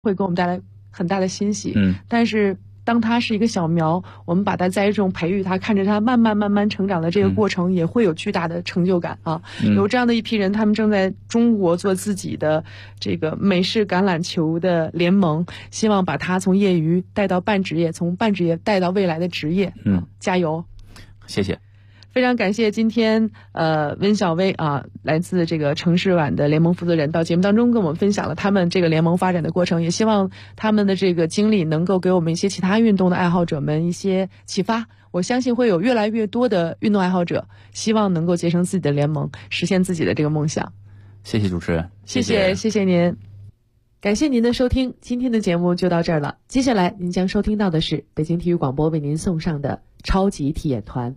会给我们带来很大的欣喜。但是当它是一个小苗，我们把它栽种培育它，看着它慢慢成长的这个过程，也会有巨大的成就感啊。有这样的一批人，他们正在中国做自己的这个美式橄榄球的联盟，希望把它从业余带到半职业，从半职业带到未来的职业。加油！ 谢谢。 非常感谢今天温小薇啊，来自这个城市晚的联盟负责人，到节目当中跟我们分享了他们这个联盟发展的过程，也希望他们的这个经历能够给我们一些其他运动的爱好者们一些启发。我相信会有越来越多的运动爱好者希望能够结成自己的联盟，实现自己的这个梦想。 谢谢主持人。 谢谢您。感谢您的收听，今天的节目就到这儿了。接下来您将收听到的是北京体育广播为您送上的超级体演团。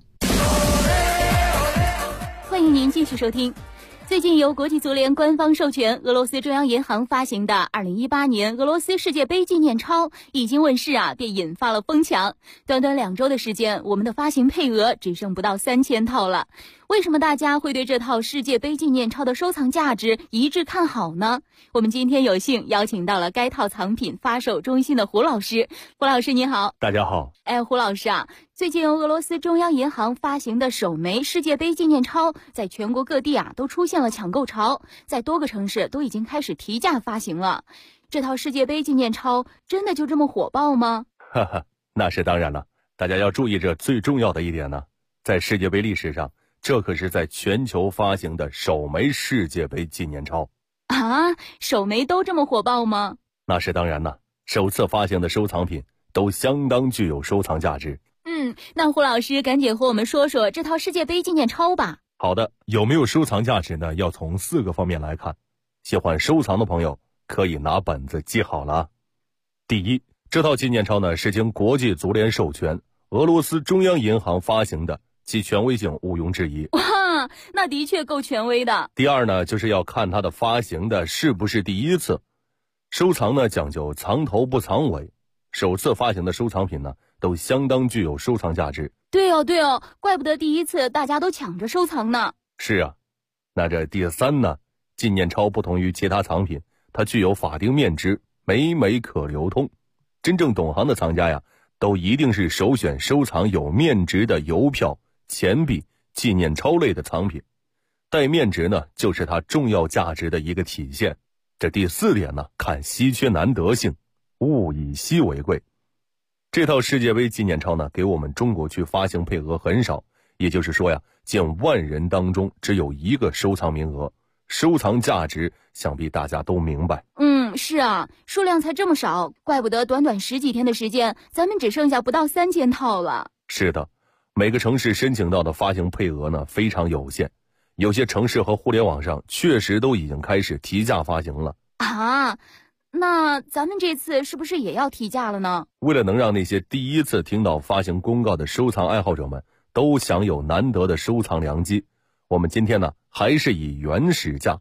欢迎您继续收听。最近由国际足联官方授权，俄罗斯中央银行发行的2018年俄罗斯世界杯纪念钞一经问世便引发了疯抢。短短2周的时间，我们的发行配额只剩不到3000套了。为什么大家会对这套世界杯纪念钞的收藏价值一致看好呢？我们今天有幸邀请到了该套藏品发售中心的胡老师。胡老师您好。 大家好。 胡老师最近由俄罗斯中央银行发行的首枚世界杯纪念钞在全国各地都出现了抢购潮，在多个城市都已经开始提价发行了。这套世界杯纪念钞真的就这么火爆吗？ 那是当然了。大家要注意，这最重要的一点呢，在世界杯历史上，这可是在全球发行的首枚世界杯纪念钞首枚都这么火爆吗？ 那是当然了，首次发行的收藏品都相当具有收藏价值。 那胡老师赶紧和我们说说这套世界杯纪念钞吧。 好的，有没有收藏价值呢？要从4个方面来看。喜欢收藏的朋友可以拿本子记好了。第一，这套纪念钞呢是经国际足联授权，俄罗斯中央银行发行的，其权威性毋庸置疑。 哇，那的确够权威的。 第二呢，就是要看它的发行的是不是第一次。收藏呢讲究藏头不藏尾，首次发行的收藏品呢都相当具有收藏价值。 对哦，怪不得第一次大家都抢着收藏呢。 是啊。那这第三呢，纪念钞不同于其他藏品，它具有法定面值，每枚可流通。真正懂行的藏家都一定是首选收藏有面值的邮票、钱币、纪念钞类的藏品。带面值呢，就是它重要价值的一个体现。这第4点呢，看稀缺难得性，物以稀为贵。这套世界杯纪念钞呢，给我们中国区发行配额很少，也就是说近万人当中只有1个收藏名额，收藏价值想必大家都明白。 是啊，数量才这么少，怪不得短短10几天的时间，咱们只剩下不到3000套了。 是的，每个城市申请到的发行配额呢非常有限，有些城市和互联网上确实都已经开始提价发行了。 那咱们这次是不是也要提价了呢？ 为了能让那些第一次听到发行公告的收藏爱好者们都享有难得的收藏良机，我们今天呢还是以原始价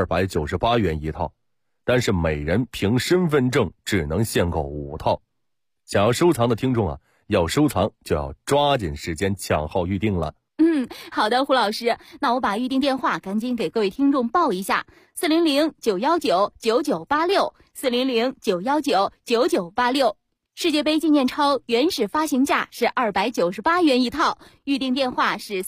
298元一套，但是每人凭身份证只能限购5套。想要收藏的听众要收藏就要抓紧时间抢号预定了。 好的，胡老师，那我把预定电话赶紧给各位听众报一下：400-919-9986，400-919-9986。世界杯纪念钞原始发行价是298元一套，预定电话是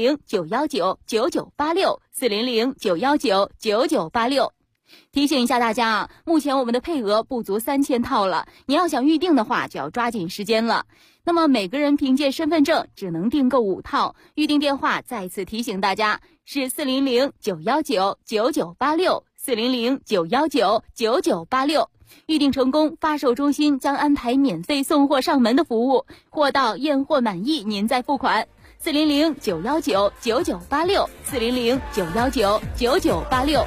400-919-9986，400-919-9986。提醒一下大家目前我们的配额不足3000套了，你要想预定的话就要抓紧时间了。那么每个人凭借身份证只能订购5套，预定电话再次提醒大家是400-919-9986，400-919-9986。预定成功，发售中心将安排免费送货上门的服务，货到验货满意您再付款。400-919-9986，400-919-9986。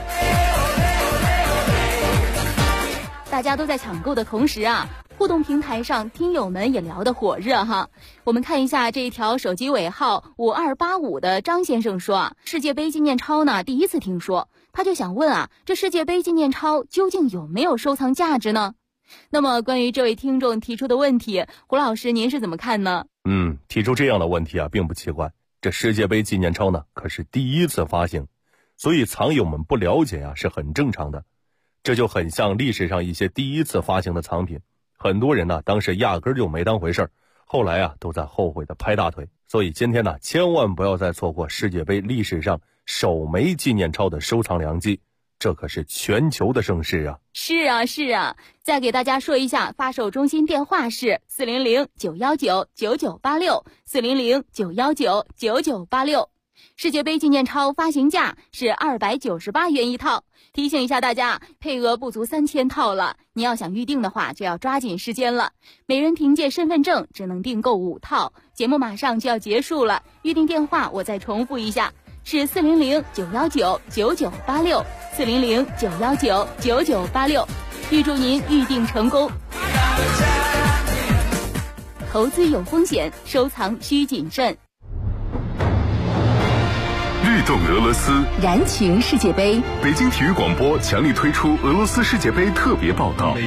大家都在抢购的同时互动平台上听友们也聊得火热哈。我们看一下这一条手机尾号5285的张先生说世界杯纪念钞呢第一次听说，他就想问这世界杯纪念钞究竟有没有收藏价值呢？那么关于这位听众提出的问题，胡老师您是怎么看呢？ 提出这样的问题并不奇怪。这世界杯纪念钞呢可是第一次发行，所以藏友们不了解是很正常的。 这就很像历史上一些第一次发行的藏品，很多人呢当时压根就没当回事儿，后来啊都在后悔的拍大腿。所以今天呢，千万不要再错过世界杯历史上首枚纪念钞的收藏良机，这可是全球的盛事啊！ 是啊，再给大家说一下，发售中心电话是400-919-9986，400-919-9986。世界杯纪念钞发行价是298元一套。提醒一下大家，配额不足3000套了，你要想预定的话就要抓紧时间了。每人凭借身份证只能订购5套，节目马上就要结束了，预定电话我再重复一下，是400-919-9986，400-919-9986。预祝您预定成功。投资有风险，收藏需谨慎。 律动俄罗斯， 燃情世界杯。 北京体育广播强力推出俄罗斯世界杯特别报道。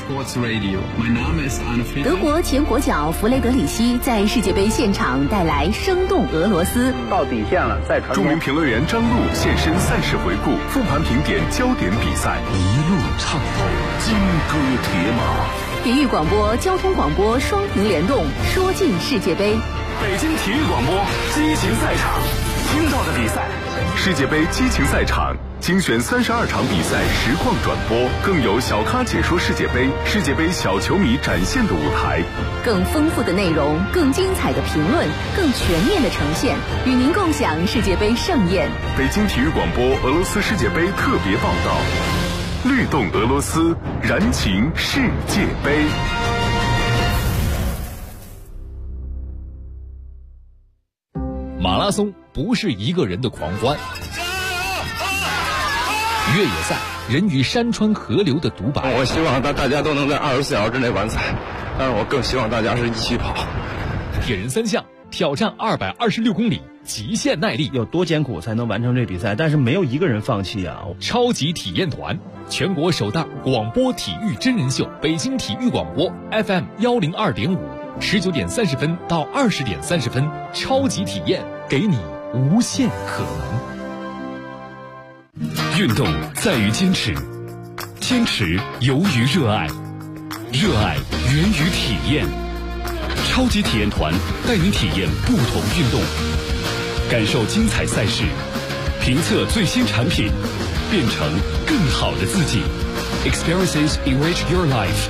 德国前国脚弗雷德里希在世界杯现场带来生动俄罗斯。 到底线了，再传。 著名评论员张璐现身赛事回顾，复盘评点焦点比赛，一路畅透金戈铁马。 体育广播、交通广播双屏联动，说尽世界杯。 北京体育广播激情赛场，听到的比赛，世界杯激情赛场精选32场比赛实况转播，更有小咖解说世界杯，世界杯小球迷展现的舞台， 更丰富的内容，更精彩的评论，更全面的呈现，与您共享世界杯盛宴。 北京体育广播俄罗斯世界杯特别报道，律动俄罗斯，燃情世界杯。 马拉松不是一个人的狂欢，越野赛人与山川河流的独白。 我希望大家都能在24小时之内完赛，但是我更希望大家是一起跑。 铁人3项挑战226公里，极限耐力， 有多艰苦才能完成这比赛？但是没有一个人放弃啊！ 超级体验团，全国首档广播体育真人秀，北京体育广播 FM 102.5，19点30分到20点30分，超级体验，给你无限可能。 运动在于坚持，坚持由于热爱，热爱源于体验。超级体验团带你体验不同运动，感受精彩赛事，评测最新产品，变成更好的自己。Experiences enrich your life。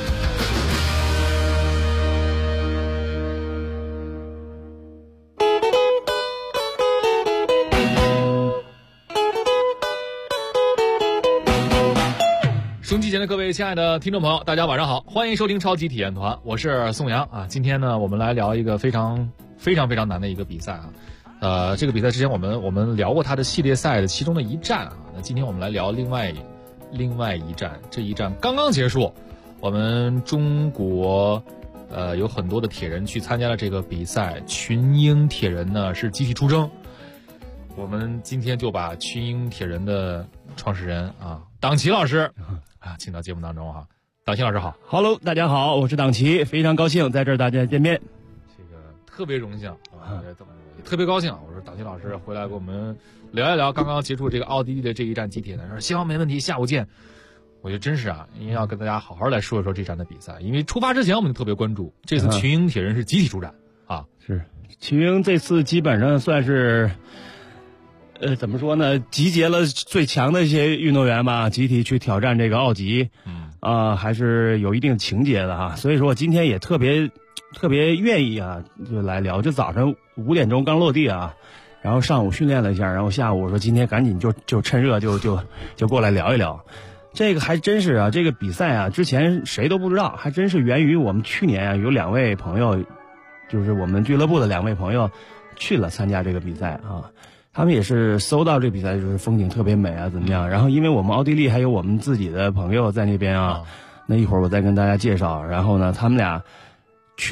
收音机前的各位亲爱的听众朋友，大家晚上好，欢迎收听超级体验团，我是宋阳啊。今天呢，我们来聊一个非常难的一个比赛啊。这个比赛之前我们聊过它的系列赛的其中的一站啊。那今天我们来聊另外一站，这一站刚刚结束，我们中国有很多的铁人去参加了这个比赛，群英铁人呢是集体出征。我们今天就把群英铁人的创始人啊党旗老师啊请到节目当中哈。党旗老师好。 Hello， 大家好，我是党旗，非常高兴在这儿大家见面。 这个特别荣幸啊，也特别高兴。我说党旗老师回来跟我们聊一聊刚刚结束这个奥地利的这一站集铁的，说行没问题，下午见。我觉得真是啊，应该要跟大家好好来说一说这站的比赛，因为出发之前我们就特别关注，这次群英铁人是集体出战啊。 是群英这次基本上算是怎么说呢？集结了最强的一些运动员吧，集体去挑战这个奥级，还是有一定情节的哈。所以说我今天也特别愿意啊，就来聊。就早上5点钟刚落地啊，然后上午训练了一下，然后下午我说今天赶紧就趁热就过来聊一聊。这个还真是啊，这个比赛啊，之前谁都不知道，还真是源于我们去年啊，有2位朋友，就是我们俱乐部的2位朋友去了参加这个比赛啊。他们也是搜到这比赛，就是风景特别美啊，怎么样？然后因为我们奥地利还有我们自己的朋友在那边啊，那一会儿我再跟大家介绍。然后呢，他们俩去了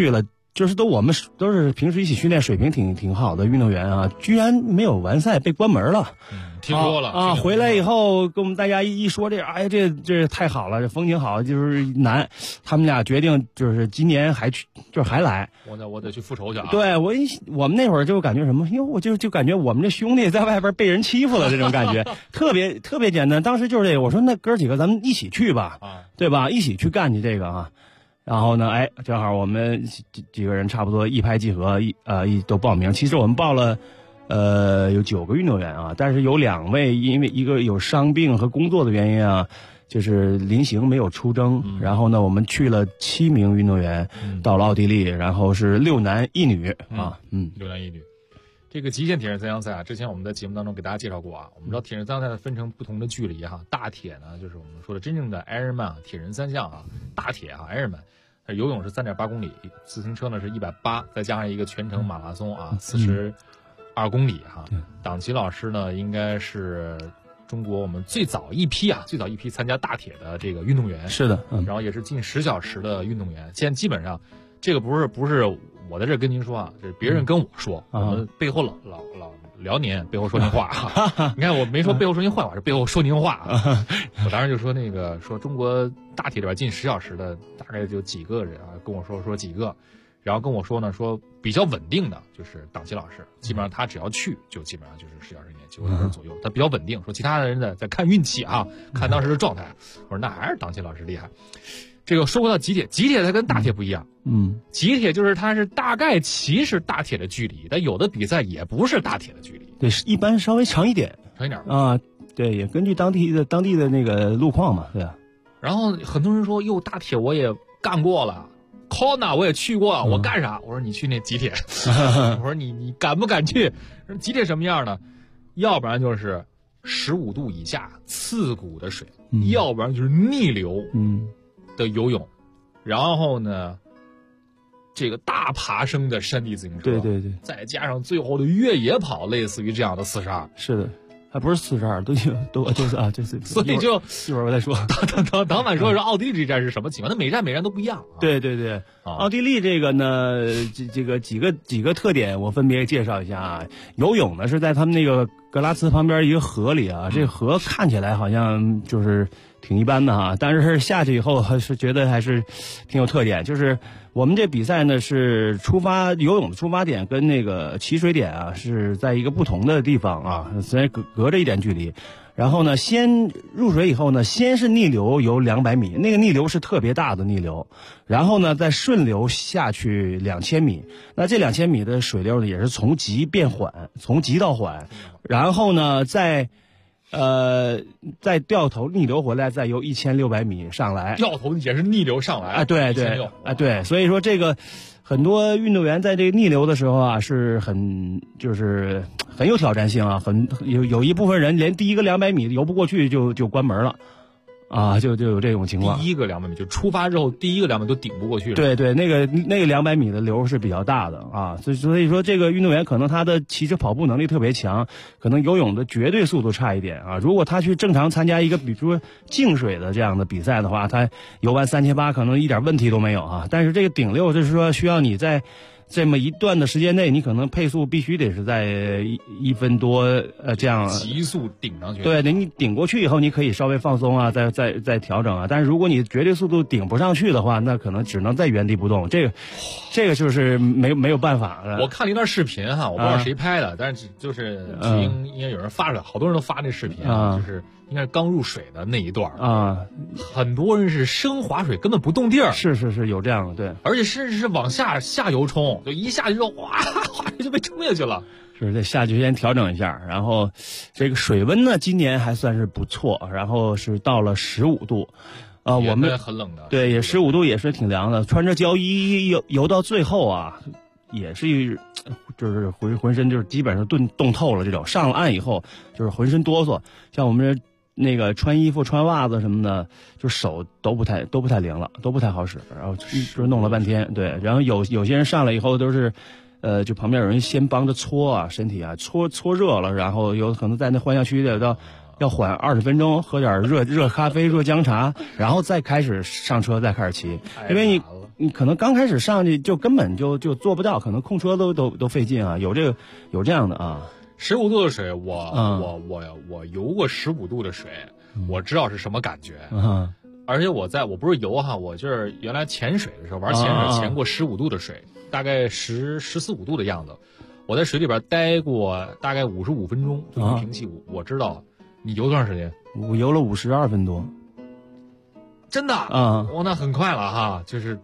就是我们都是平时一起训练，水平挺好的运动员啊，居然没有完赛，被关门了。 听说了啊！回来以后跟我们大家一说这，哎呀，这太好了，这风景好，就是难。他们俩决定就是今年还去，就是还来。 我得去复仇去啊！ 对我们那会儿就感觉什么，因为我就感觉我们这兄弟在外边被人欺负了这种感觉，特别简单。当时就是这个，我说那哥几个咱们一起去吧，对吧？一起去干去这个啊。然后呢，哎，正好我们几个人差不多一拍即合，都报名。其实我们报了。有9个运动员啊，但是有2位因为一个有伤病和工作的原因啊，就是临行没有出征。然后呢，我们去了7名运动员到了奥地利，然后是6男1女啊 ，6男1女。这个极限铁人三项赛啊，之前我们在节目当中给大家介绍过啊。我们知道铁人三项赛分成不同的距离哈，大铁呢就是我们说的真正的 Ironman 铁人三项啊，大铁啊 Ironman。游泳是3.8公里，自行车呢是180，再加上一个全程马拉松啊，42公里哈。党旗老师呢，应该是中国我们最早一批参加大铁的这个运动员。是的，然后也是近10小时的运动员。现在基本上，这个不是我在这跟您说啊，这是别人跟我说，我们背后老聊您，背后说您话。你看我没说背后说您坏话，是背后说您话。我当时就说说中国大铁里边近10小时的大概就几个人啊，跟我说几个。然后跟我说呢，说比较稳定的就是党旗老师，基本上他只要去就基本上就是10小时以内9个小时左右，他比较稳定。说其他的人在看运气啊，看当时的状态。我说那还是党旗老师厉害。这个说回到极铁它跟大铁不一样，极铁就是它是大概其是大铁的距离，但有的比赛也不是大铁的距离， 对，一般稍微长一点啊，对，也根据当地的那个路况嘛，对啊。 然后很多人说，哟，大铁我也干过了。Kona 我也去过，我干啥？我说你去那极铁，我说你敢不敢去？极铁什么样呢？要不然就是15度以下刺骨的水，要不然就是逆流的游泳，然后呢，这个大爬升的山地自行车， 对， 再加上最后的越野跑，类似于这样的42， 是的。还不是42，都就是啊，这是， 所以就一会儿我再说。 党板说奥地利这站是什么情况？那每站都不一样。 对，奥地利这个呢，这个几个特点我分别介绍一下啊。游泳呢是在他们那个格拉茨旁边一个河里啊，这河看起来好像就是挺一般的哈，但是下去以后还是觉得还是挺有特点。就是我们这比赛呢是游泳的出发点跟那个起水点啊是在一个不同的地方啊，虽然隔着一点距离。然后呢，先入水以后呢，先是逆流游200米，那个逆流是特别大的逆流，然后呢再顺流下去2000米。那这2000米的水流呢也是从急变缓，从急到缓，然后呢再掉头逆流回来，再游1600米上来。 掉头也是逆流上来啊，对，所以说这个很多运动员在这个逆流的时候啊，是很有挑战性啊，有一部分人连第一个200米游不过去就关门了。啊，就有这种情况。 第一个200米就出发之后，第一个200米都顶不过去了。 对，那个200米的流是比较大的啊，所以说这个运动员可能他的骑车跑步能力特别强，可能游泳的绝对速度差一点啊。如果他去正常参加一个比如说净水的这样的比赛的话，他游完3800可能一点问题都没有啊。但是这个顶流就是说需要你在这么一段的时间内，你可能配速必须得是在1分多这样急速顶上去。 对，你顶过去以后，你可以稍微放松啊，再调整啊。但是如果你绝对速度顶不上去的话，那可能只能在原地不动。这个就是没有办法了。 我看了一段视频哈，我不知道谁拍的，但是就是应该有人发出来，好多人都发这视频啊，就是应该是刚入水的那一段啊，很多人是生划水根本不动地儿。 是有这样的，对， 而且甚至是往下游冲，就一下就哇就被冲下去了。 是得下去先调整一下，然后这个水温呢，今年还算是不错，然后是到了15度。我们很冷的， 对，也15度也是挺凉的。穿着胶衣游到最后啊，也是就是浑身就是基本上冻透了这种。上了岸以后就是浑身哆嗦，像我们那个穿衣服穿袜子什么的，就手都不太灵了，都不太好使。然后就是弄了半天，对。然后有些人上来以后都是。就旁边有人先帮着搓啊，身体啊搓热了，然后有可能在那欢笑区得到要缓20分钟，喝点热咖啡、热姜茶，然后再开始上车，再开始骑。因为你可能刚开始上去就根本就做不到，可能控车都费劲啊。有这样的啊。 15度的水，我游过15度的水，我知道是什么感觉。而且我不是游哈，我就是原来潜水的时候玩潜水，潜过15度的水，大概14、15度的样子。我在水里边待过大概55分钟就一瓶气。我知道你游多长时间？ 我游了52分多。 真的啊？那很快了哈，就是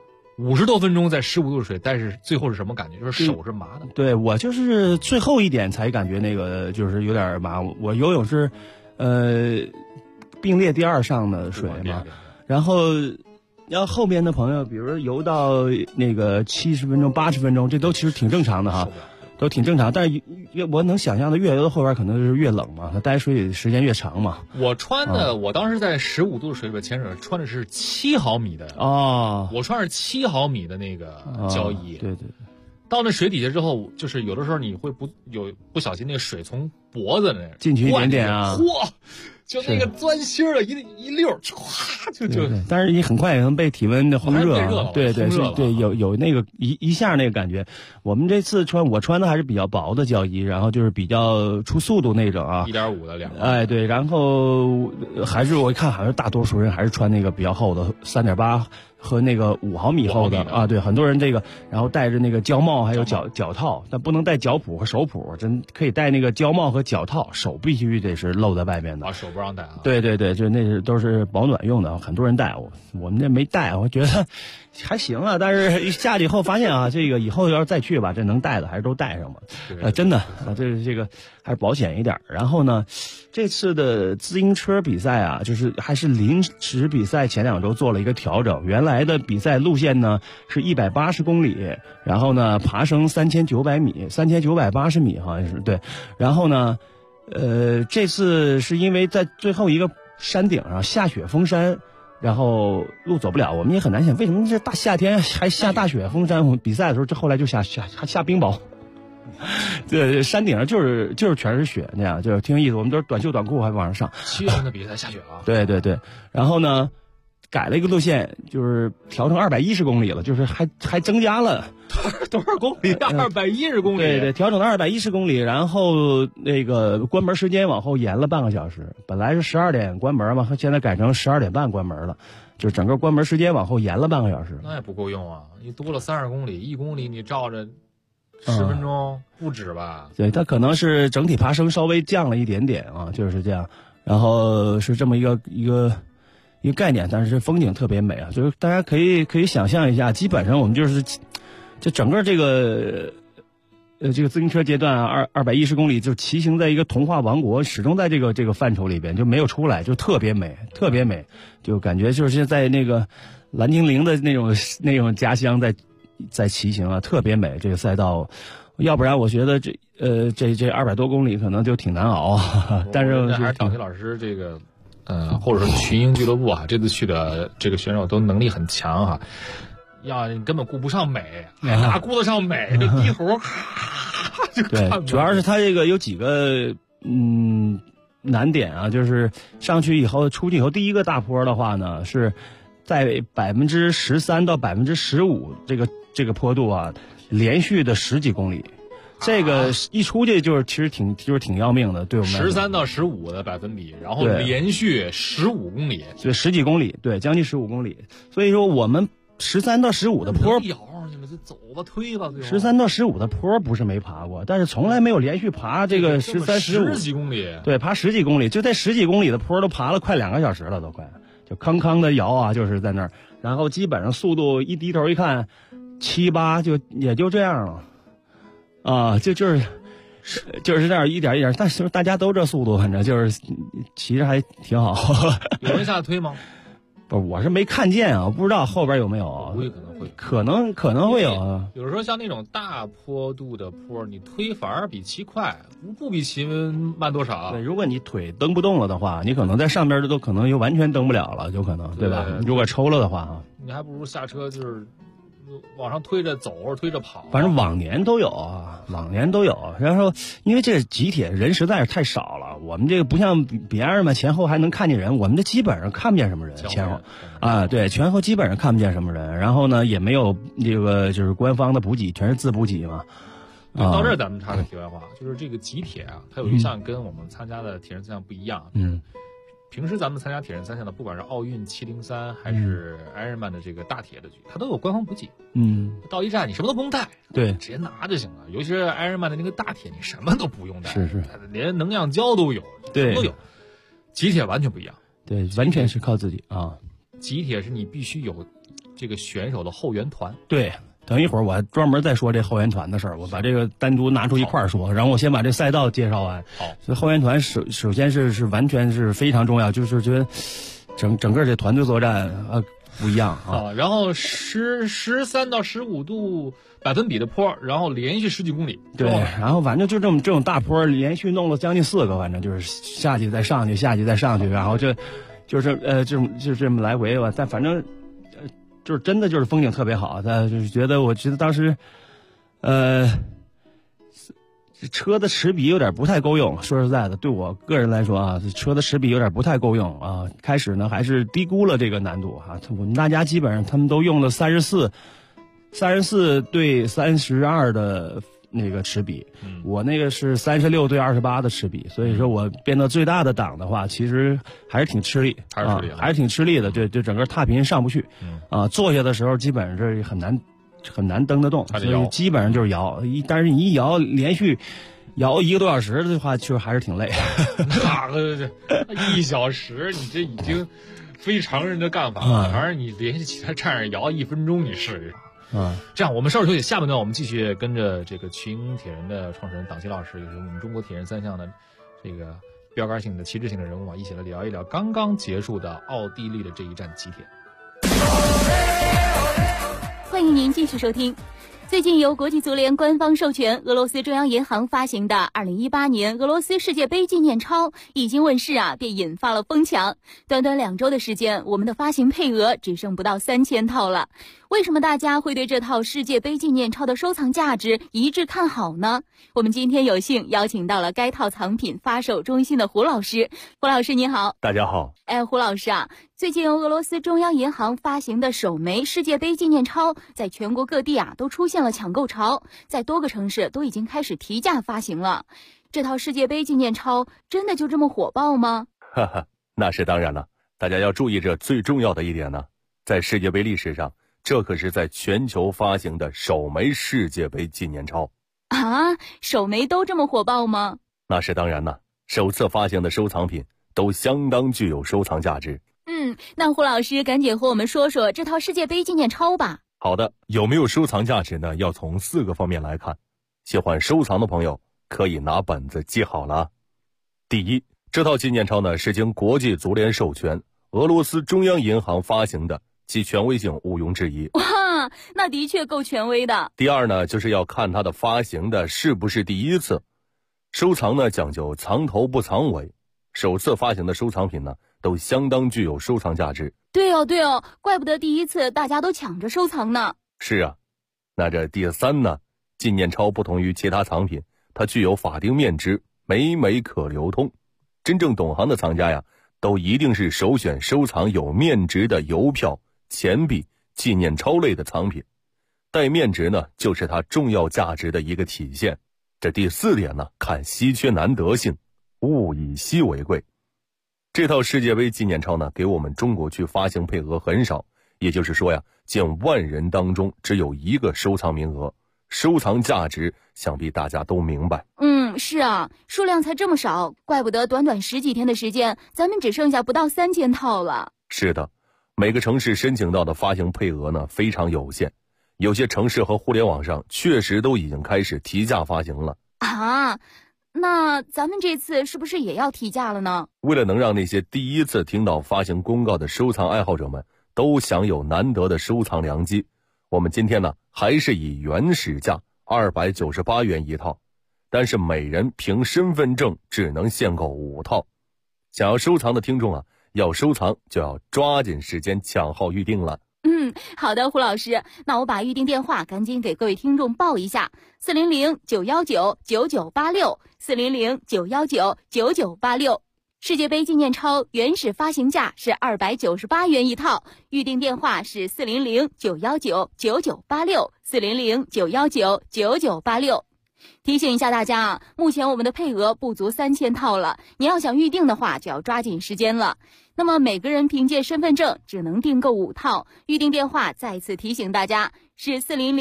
50多分钟在15度的水，但是最后是什么感觉？就是手是麻的。 对，我就是最后一点才感觉那个就是有点麻。我游泳是并列第2上的水嘛，然后要后边的朋友，比如游到那个70分钟、80分钟，这都其实挺正常的哈，都挺正常。但是我能想象的，越游到后边可能是越冷嘛，它待水里的时间越长嘛。 我穿的，我当时在15度的水里边潜水，穿的是7毫米的我穿是7毫米的那个胶衣。 对。 到那水底下之后，就是有的时候你会不小心那个水从脖子那进去一点点啊， 嚯！就那个钻心儿的一溜，唰就。 但是你很快也能被体温的烘热，对，有那个一下那个感觉。我们这次我穿的还是比较薄的胶衣，然后就是比较出速度那种啊 ，1.5的2。 哎，对，然后还是我一看好像大多数人还是穿那个比较厚的3.8。和那个5毫米厚的啊，对，很多人这个，然后戴着那个胶帽，还有脚套，但不能戴脚蹼和手蹼，真可以戴那个胶帽和脚套，手必须得是露在外面的。 手不让戴啊。 对，就那都是保暖用的，很多人戴，我们这没戴，我觉得还行啊，但是下去以后发现啊，这个以后要是再去吧，这能戴的还是都戴上吧。真的啊，这个还是保险一点。然后呢，这次的自行车比赛啊，就是还是临时比赛，前2周做了一个调整，原来的比赛路线呢是180公里，然后呢爬升3900米，3980米好像是对。然后呢，这次是因为在最后一个山顶上下雪封山，然后路走不了，我们也很难想为什么这大夏天还下大雪封山。比赛的时候，这后来就下冰雹。对，山顶上就是全是雪那样，就是挺有意思。我们都是短袖短裤还往上上。 7月份的比赛下雪了。 对，然后呢，改了一个路线，就是调成210公里了，就是还增加了多少公里？210公里。 对，调整到210公里，然后那个关门时间往后延了半个小时，本来是12点关门嘛，现在改成12点半关门了，就是整个关门时间往后延了半个小时。 那也不够用啊！你多了30公里，1公里你照着10分钟不止吧？ 对，它可能是整体爬升稍微降了一点点啊，就是这样。然后是这么一个概念，但是风景特别美啊，就是大家可以想象一下，基本上我们就是这整个这个自行车阶段啊，210公里就骑行在一个童话王国，始终在这个范畴里边就没有出来，就特别美，就感觉就是在那个蓝精灵的那种家乡在骑行啊，特别美这个赛道。要不然我觉得这200多公里可能就挺难熬啊。但是还是党学老师这个或者说群英俱乐部啊，这次去的这个选手都能力很强哈。你根本顾不上美，哪顾得上美？就低头就看。 对，主要是他这个有几个难点啊，就是上去以后出去以后，第一个大坡的话呢，是在13%到15%这个坡度啊，连续的10几公里。这个一出去其实挺要命的，对我们 13到15的百分比，然后连续15公里， 对，10几公里，对，将近15公里。所以说我们13到15的坡， 咬你们就走吧，推吧。 13到15的坡不是没爬过，但是从来没有连续爬这个13、15 几公里。 对，爬10几公里，就在10几公里的坡都爬了快2个小时了，都快，就康康的摇啊，就是在那儿，然后基本上速度一低头一看，7、8也就这样了。啊，就是这样一点一点，但是大家都这速度，反正就是骑着还挺好。 有人下推吗？ 不是，我是没看见啊，不知道后边有没有。 我估计可能会， 可能会有啊。 有时候像那种大坡度的坡，你推反而比骑快，不比骑慢多少。 对，如果你腿蹬不动了的话，你可能在上边都可能就完全蹬不了了，有可能，对吧？如果抽了的话啊， 你还不如下车就是往上推着走或者推着跑。 反正往年都有啊，往年都有。然后因为这个集铁人实在是太少了，我们这个不像别人嘛，前后还能看见人，我们这基本上看不见什么人，前后啊，对，前后基本上看不见什么人。然后呢，也没有这个就是官方的补给，全是自补给嘛。 到这儿咱们插个题外话，就是这个集铁啊，它有一项跟我们参加的铁人三项不一样。平时咱们参加铁人三项的，不管是奥运703还是 Ironman 的这个大铁的局，它都有官方补给。到一站你什么都不用带， 对， 直接拿就行了。尤其是 Ironman 的那个大铁，你什么都不用带， 是， 连能量胶都有， 对， 都有。集铁完全不一样， 对，完全是靠自己啊。 集铁是你必须有这个选手的后援团， 对。等一会儿我专门再说这后援团的事儿，我把这个单独拿出一块儿说，然后我先把这赛道介绍完。 好， 所以后援团首先是完全是非常重要，就是觉得整个这团队作战不一样啊。 然后13到15度百分比的坡，然后连续10几公里。 对，然后反正就这种大坡连续弄了将近4个，反正就是下去再上去，下去再上去，然后就是这么来回吧。但反正。就是真的就是风景特别好，他就是我觉得当时，车的齿比有点不太够用。说实在的，对我个人来说啊，车的齿比有点不太够用啊。开始呢还是低估了这个难度啊。我们大家基本上他们都用了34对32的那个齿比，我那个是36对28的齿比，所以说我变到最大的档的话，其实还是挺吃力，还是挺吃力的，就整个踏频上不去，坐下的时候基本上是很难蹬得动，所以基本上就是摇，但是你一摇连续摇1个多小时的话，就还是挺累。 那个1小时，你这已经非常人的干法了，反正你连续起来站着摇1分钟，你试一试。这样我们稍事休息，下半段我们继续跟着这个群铁人的创始人党新老师，也是我们中国铁人三项的这个标杆性的旗帜性的人物啊，一起来聊一聊刚刚结束的奥地利的这一站集铁。 欢迎您继续收听。最近由国际足联官方授权，俄罗斯中央银行发行的2018年俄罗斯世界杯纪念钞一经问世啊，便引发了疯抢。短短2周的时间，我们的发行配额只剩不到3000套了。为什么大家会对这套世界杯纪念钞的收藏价值一致看好呢？我们今天有幸邀请到了该套藏品发售中心的胡老师。胡老师您好。 大家好。 胡老师啊，最近由俄罗斯中央银行发行的首枚世界杯纪念钞在全国各地啊都出现了抢购潮，在多个城市都已经开始提价发行了。这套世界杯纪念钞真的就这么火爆吗？ 哈哈，那是当然了。大家要注意这最重要的一点呢，在世界杯历史上，这可是在全球发行的首枚世界杯纪念钞啊！首枚都这么火爆吗？ 那是当然了，首次发行的收藏品都相当具有收藏价值。 那胡老师赶紧和我们说说这套世界杯纪念钞吧。 好的，有没有收藏价值呢？要从4个方面来看。喜欢收藏的朋友可以拿本子记好了。第一，这套纪念钞呢是经国际足联授权，俄罗斯中央银行发行的，其权威性毋庸置疑。 哇，那的确够权威的。 第二呢，就是要看它的发行的是不是第一次。收藏呢讲究藏头不藏尾，首次发行的收藏品呢都相当具有收藏价值。 对哦，怪不得第一次大家都抢着收藏呢。 是啊，那这第3呢，纪念钞不同于其他藏品，它具有法定面值，每枚可流通。真正懂行的藏家呀，都一定是首选收藏有面值的邮票、钱币、纪念钞类的藏品。带面值呢，就是它重要价值的一个体现。这第4点呢，看稀缺难得性，物以稀为贵。这套世界杯纪念钞呢，给我们中国区发行配额很少，也就是说呀，近万人当中只有1个收藏名额，收藏价值想必大家都明白。 是啊，数量才这么少，怪不得短短10几天的时间，咱们只剩下不到3000套了。 是的，每个城市申请到的发行配额呢非常有限，有些城市和互联网上确实都已经开始提价发行了。 啊，那咱们这次是不是也要提价了呢？ 为了能让那些第一次听到发行公告的收藏爱好者们都享有难得的收藏良机，我们今天呢还是以原始价298元一套，但是每人凭身份证只能限购5套。想要收藏的听众啊，要收藏就要抓紧时间抢号预定了。 好的，胡老师，那我把预定电话赶紧给各位听众报一下：400-919-9986，400-919-9986。世界杯纪念钞原始发行价是298元一套，预定电话是400-919-9986，400-919-9986。提醒一下大家啊，目前我们的配额不足3000套了，您要想预定的话就要抓紧时间了。那么每个人凭借身份证只能订购5套，预定电话再次提醒大家是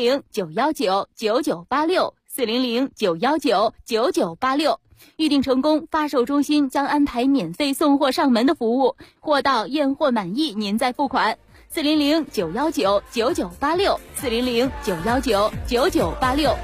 400-919-9986，400-919-9986。预订成功，发售中心将安排免费送货上门的服务，货到验货满意您再付款。400-919-9986，400-919-9986。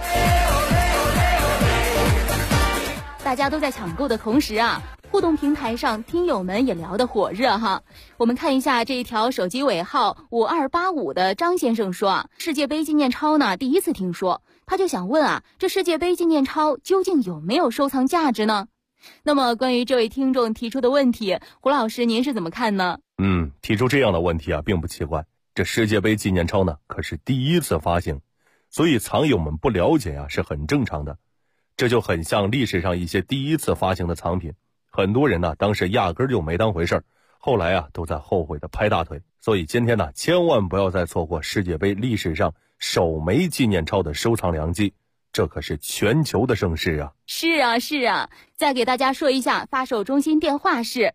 大家都在抢购的同时啊，互动平台上听友们也聊得火热哈。我们看一下这一条手机尾号5285的张先生说啊，世界杯纪念钞呢第一次听说，他就想问啊，这世界杯纪念钞究竟有没有收藏价值呢？那么关于这位听众提出的问题，胡老师您是怎么看呢？ 提出这样的问题啊并不奇怪，这世界杯纪念钞呢可是第一次发行，所以藏友们不了解啊是很正常的。这就很像历史上一些第一次发行的藏品，很多人呢当时压根儿就没当回事儿，后来啊都在后悔的拍大腿。所以今天呢千万不要再错过世界杯历史上首枚纪念钞的收藏良机，这可是全球的盛事啊。 是啊，再给大家说一下，发售中心电话是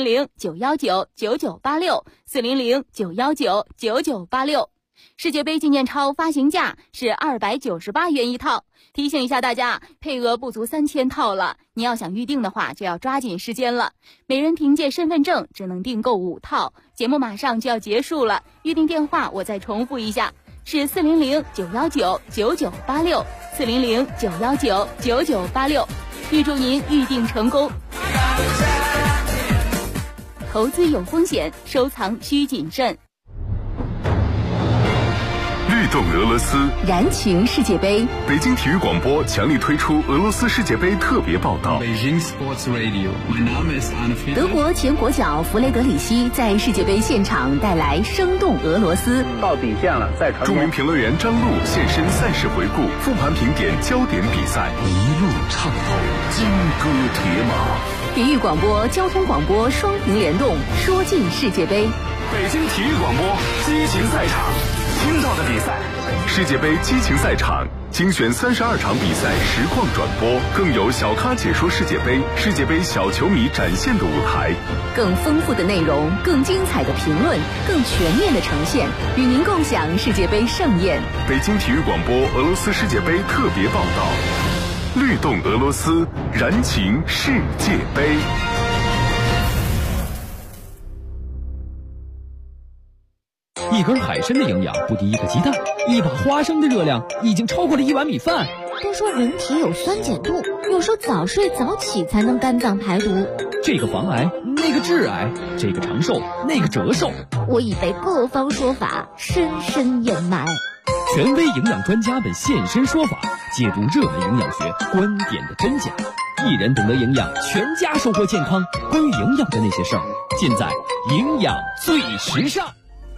400-919-9986，400-919-9986。世界杯纪念钞发行价是298元一套，提醒一下大家，配额不足3000套了，您要想预定的话就要抓紧时间了。每人凭借身份证只能订购5套，节目马上就要结束了，预定电话我再重复一下，是400-919-9986，400-919-9986。预祝您预定成功。投资有风险，收藏需谨慎。 律动俄罗斯， 燃情世界杯。 北京体育广播强力推出俄罗斯世界杯特别报道。 德国前国脚弗雷德里希在世界杯现场带来生动俄罗斯。 到底线了，再传。 著名评论员张璐现身赛事回顾，复盘评点焦点比赛，一路畅透金戈铁马。 体育广播、交通广播双屏联动，说尽世界杯。 北京体育广播激情赛场。听到的比赛，世界杯激情赛场精选32场比赛实况转播，更有小咖解说世界杯，世界杯小球迷展现的舞台， 更丰富的内容，更精彩的评论，更全面的呈现，与您共享世界杯盛宴。 北京体育广播俄罗斯世界杯特别报道，律动俄罗斯，燃情世界杯。 一根海参的营养不敌一个鸡蛋，一把花生的热量已经超过了1碗米饭。 都说人体有酸碱度，有时候早睡早起才能肝脏排毒。 这个防癌，那个致癌，这个长寿，那个折寿。 我已被各方说法深深掩埋。 权威营养专家们现身说法，解读热门营养学观点的真假。一人懂得营养，全家收获健康。关于营养的那些事儿，尽在营养最时尚。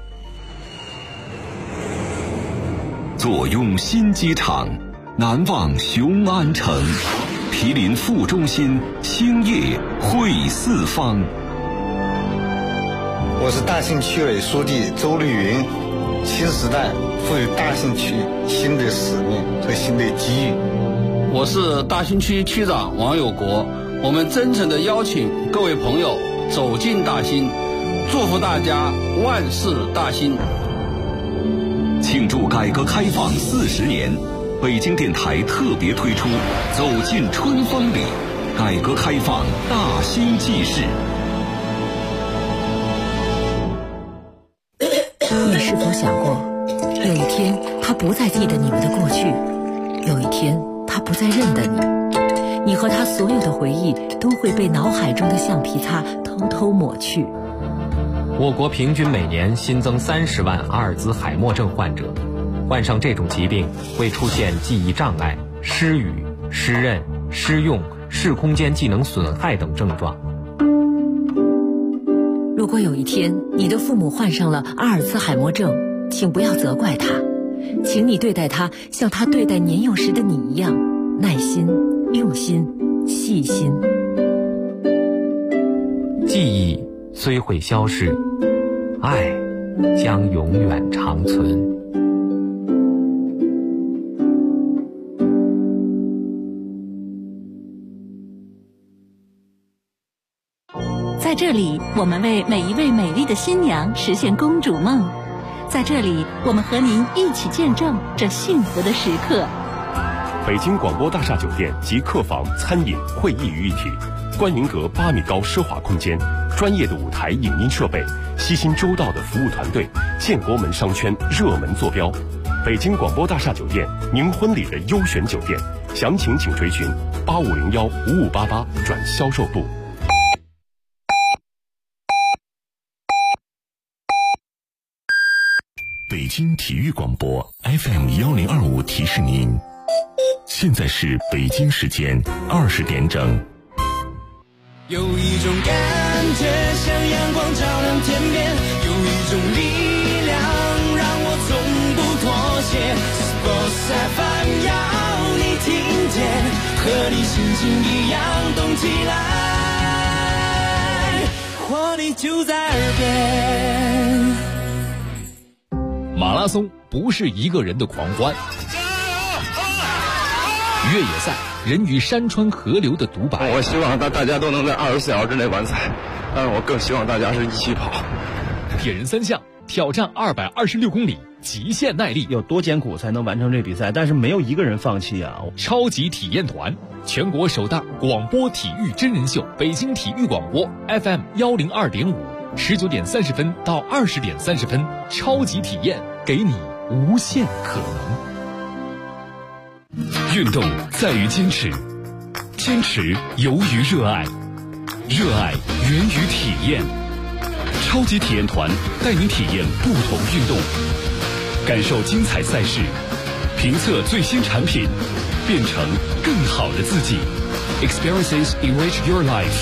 坐拥新机场，难忘雄安城，毗邻副中心，兴业汇四方。 我是大兴区委书记周绿云，新时代赋予大兴区新的使命和新的机遇。 我是大兴区区长王有国，我们真诚地邀请各位朋友走进大兴，祝福大家万事大兴。 庆祝改革开放40年，北京电台特别推出走进春风里，改革开放大兴纪事。 你是否想过，有一天他不再记得你们的过去，有一天他不再认得你，你和他所有的回忆都会被脑海中的橡皮擦偷偷抹去。 我国平均每年新增30万阿尔兹海默症患者，患上这种疾病会出现记忆障碍、失语、失认、失用、视空间技能损害等症状。 如果有一天你的父母患上了阿尔兹海默症， 请不要责怪他，请你对待他像他对待年幼时的你一样，耐心、用心、细心。 记忆虽会消逝，爱将永远长存。 在这里，我们为每一位美丽的新娘实现公主梦。在这里，我们和您一起见证这幸福的时刻。 北京广播大厦酒店集客房、餐饮、会议于一体，观云阁8米高奢华空间，专业的舞台影音设备，悉心周到的服务团队，建国门商圈热门坐标。北京广播大厦酒店，您婚礼的优选酒店，详情请垂询8501-5588转销售部。 北京体育广播 FM1025提示您，现在是北京时间20点整。 有一种感觉像阳光照亮天边，有一种力量让我从不妥协。Sports FM 要你听见，和你心情一样动起来，活力就在耳边。 马拉松不是一个人的狂欢，越野赛人与山川河流的独白。 我希望大家都能在24小时之内完赛，但是我更希望大家是一起跑。 铁人三项挑战226公里，极限耐力， 有多艰苦才能完成这比赛？但是没有一个人放弃啊！ 超级体验团，全国首档广播体育真人秀，北京体育广播 FM102.5，19点30分到20点30分，超级体验，给你无限可能。运动在于坚持，坚持由于热爱，热爱源于体验。超级体验团带你体验不同运动，感受精彩赛事，评测最新产品，变成更好的自己。Experiences enrich your life。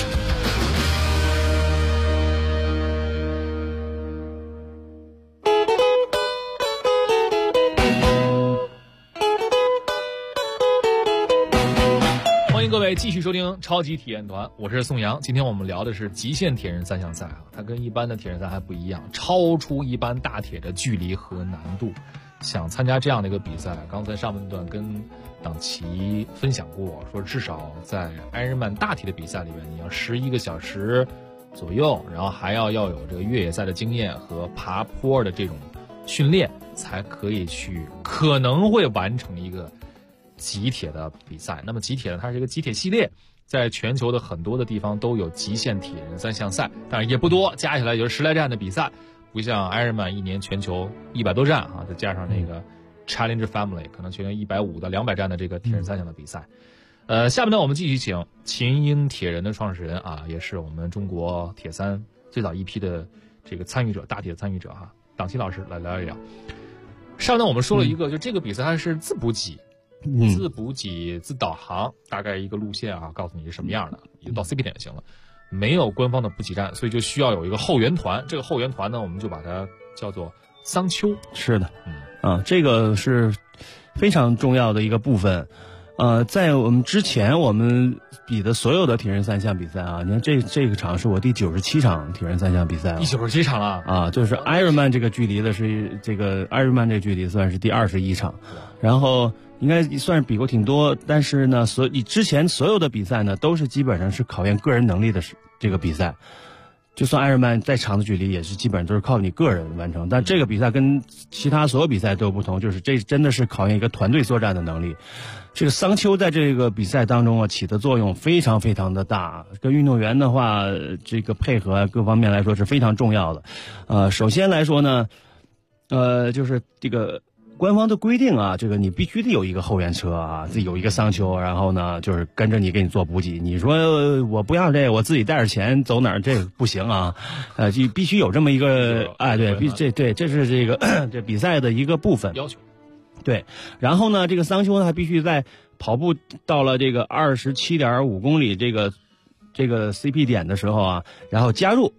各位继续收听超级体验团，我是宋阳。今天我们聊的是极限铁人三项赛啊，它跟一般的铁人赛还不一样，超出一般大铁的距离和难度。想参加这样的一个比赛，刚才上半段跟党旗分享过，说至少在艾日曼大体的比赛里面，你要11个小时左右，然后还要有这个越野赛的经验和爬坡的这种训练，才可以去可能会完成一个极铁的比赛。那么极铁呢，它是一个极铁系列，在全球的很多的地方都有极限铁人三项赛，但是也不多，加起来就是10来站的比赛，不像 Ironman 一年全球100多站啊，再加上那个 Challenger Family 可能全球150到200站的这个铁人三项的比赛。下面呢，我们继续请秦英铁人的创始人啊，也是我们中国铁三最早一批的这个参与者，大铁的参与者哈，党旗老师来聊一聊。上面我们说了一个，就这个比赛它是自补给。自补给、自导航，大概一个路线啊，告诉你是什么样的，你就到 CP 点就行了。没有官方的补给站，所以就需要有一个后援团。这个后援团呢，我们就把它叫做桑丘。 是的，这个是非常重要的一个部分。在我们之前我们比的所有的铁人三项比赛啊，你看这个场是我第97场铁人三项比赛了。 第97场了啊，就是 Ironman 这个距离的是这个 Ironman 这个距离算是第21场，然后应该算是比过挺多，但是呢，之前所有的比赛呢，都是基本上是考验个人能力的这个比赛。就算艾尔曼再长的距离，也是基本上都是靠你个人完成。但这个比赛跟其他所有比赛都有不同，就是这真的是考验一个团队作战的能力。这个桑丘在这个比赛当中啊，起的作用非常非常的大。跟运动员的话，这个配合各方面来说是非常重要的。首先来说呢，就是这个官方的规定啊，这个你必须得有一个后援车啊，有一个桑丘，然后呢就是跟着你给你做补给。你说我不要这个，我自己带着钱走哪儿，这个不行啊。就必须有这么一个，这是这个这比赛的一个部分要求。 对，然后呢，这个桑丘呢还必须在跑步到了这个27.5公里这个 CP 点的时候啊，然后加入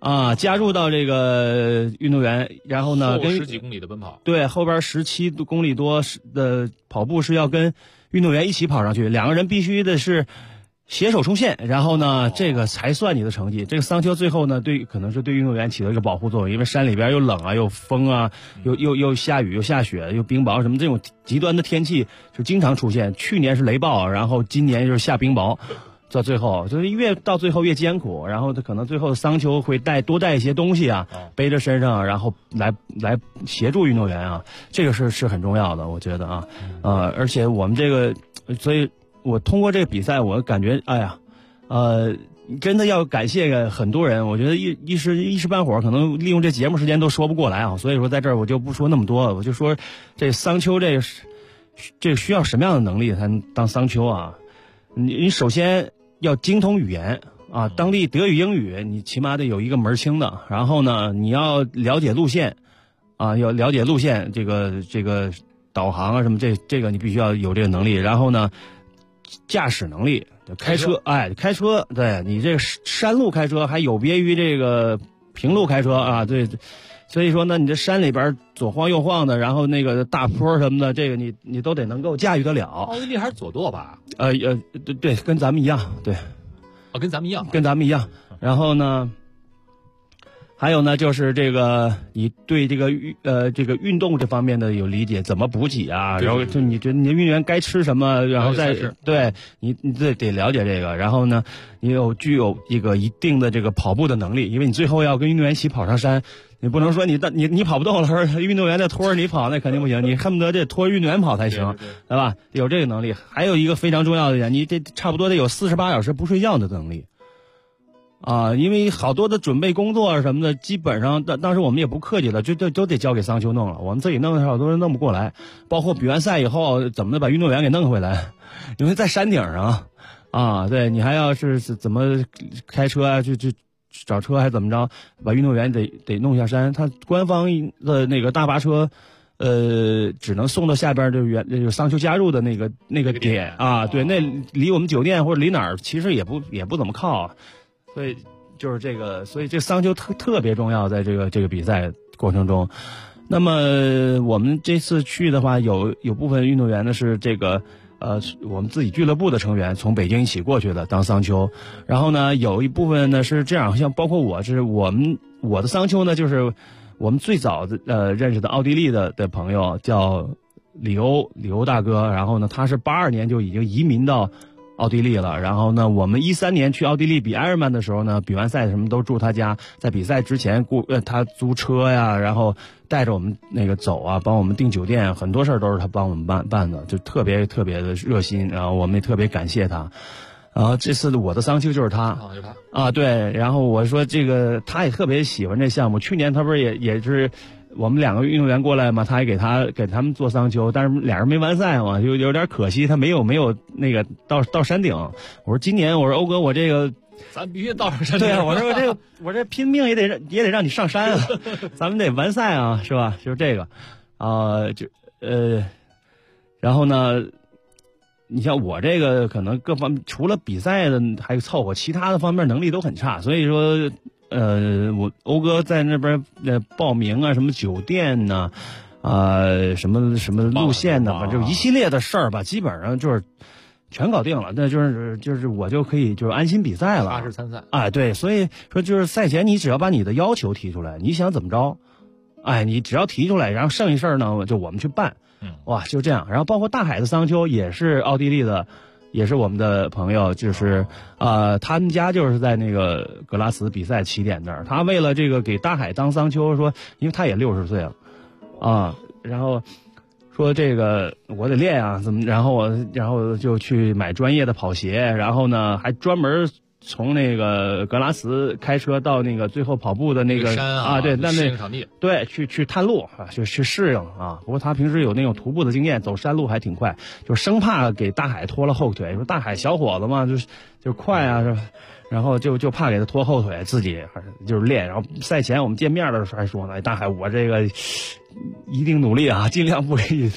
啊，加入到这个运动员，然后呢，跟 10几公里的奔跑， 对，后边17公里多的跑步是要跟运动员一起跑上去，两个人必须的是携手冲线，然后呢，这个才算你的成绩。这个桑丘最后呢，可能是对运动员起了一个保护作用，因为山里边又冷啊，又风啊，又下雨又下雪又冰雹，什么这种极端的天气就经常出现。去年是雷暴，然后今年就是下冰雹。到最后就是越到最后越艰苦，然后他可能最后桑丘会多带一些东西啊，背着身上，然后来协助运动员啊，这个是很重要的，我觉得啊，而且我们这个，所以我通过这个比赛，我感觉哎呀，真的要感谢很多人，我觉得一时半会儿可能利用这节目时间都说不过来啊，所以说在这儿我就不说那么多了，我就说这桑丘这个需要什么样的能力才能当桑丘啊？你首先要精通语言啊，当地德语、英语你起码得有一个门清的。然后呢，你要了解路线啊，要了解路线，这个导航啊什么，这个你必须要有这个能力。然后呢，驾驶能力，开车，开车，对你这个山路开车还有别于这个平路开车啊，对。所以说呢，你这山里边左晃右晃的，然后那个大坡什么的，这个你都得能够驾驭得了。 奥地利还是左舵吧？ 对，跟咱们一样，对。 跟咱们一样。然后呢，还有呢，就是这个你对这个运动这方面的有理解，怎么补给啊？然后就你的运动员该吃什么，然后再对你得了解这个。然后呢，你具有一个一定的这个跑步的能力，因为你最后要跟运动员一起跑上山。你不能说你跑不动了，运动员在拖着你跑，那肯定不行。你恨不得这拖着运动员跑才行，对吧？有这个能力。还有一个非常重要的点，你这差不多得有48小时不睡觉的能力啊，因为好多的准备工作什么的，基本上当时我们也不客气了，就都得交给桑丘弄了。我们自己弄的好多人弄不过来，包括比完赛以后怎么把运动员给弄回来，因为在山顶上啊，对你还要是怎么开车啊，去找车还怎么着，把运动员得弄下山。他官方的那个大巴车，只能送到下边就桑丘加入的那个点啊，对，那离我们酒店或者离哪儿其实也不怎么靠，所以就是这个，所以这桑丘特别重要，在这个比赛过程中。那么我们这次去的话，有部分运动员呢是这个。我们自己俱乐部的成员从北京一起过去的当桑丘，然后呢，有一部分呢是这样，像包括我的桑丘呢，就是我们最早的认识的奥地利的朋友叫李欧大哥，然后呢，他是82年就已经移民到奥地利了，然后呢，我们13年去奥地利比埃尔曼的时候呢，比完赛什么都住他家，在比赛之前他租车呀，然后带着我们那个走啊，帮我们订酒店，很多事儿都是他帮我们办的，就特别特别的热心，然后我们也特别感谢他。然后这次我的桑丘就是他啊，对，然后我说这个他也特别喜欢这项目，去年他不是也是。我们2个运动员过来嘛，他还给他们做桑丘，但是俩人没完赛嘛，就有点可惜，他没有那个到山顶。我说今年，我说欧哥，我这个咱必须到上山顶。 对啊，我说我这拼命也得让你上山啊，咱们得完赛啊，是吧？就是这个然后呢，你像我这个可能各方面除了比赛的还凑合，其他的方面能力都很差，所以说。我欧哥在那边报名啊，什么酒店呢，什么路线呢，反正一系列的事儿吧，基本上就是全搞定了。那就是我就可以就是安心比赛了， 踏实参赛。 哎，对，所以说就是赛前你只要把你的要求提出来，你想怎么着，哎，你只要提出来，然后剩下事儿呢就我们去办。哇，就这样。然后包括大海的桑丘也是奥地利的。也是我们的朋友，就是他们家就是在那个格拉茨比赛起点那儿。他为了这个给大海当桑丘，说因为他也60岁了啊，然后说这个我得练啊，怎么，然后就去买专业的跑鞋，然后呢还专门从那个格拉茨开车到那个最后跑步的那个山啊， 对，那场地， 对，去探路啊，去适应啊。不过他平时有那种徒步的经验，走山路还挺快，就生怕给大海拖了后腿。说大海小伙子嘛，就是快啊，是吧？然后就怕给他拖后腿，自己就是练。然后赛前我们见面的时候还说呢，大海我这个一定努力啊，尽量不给你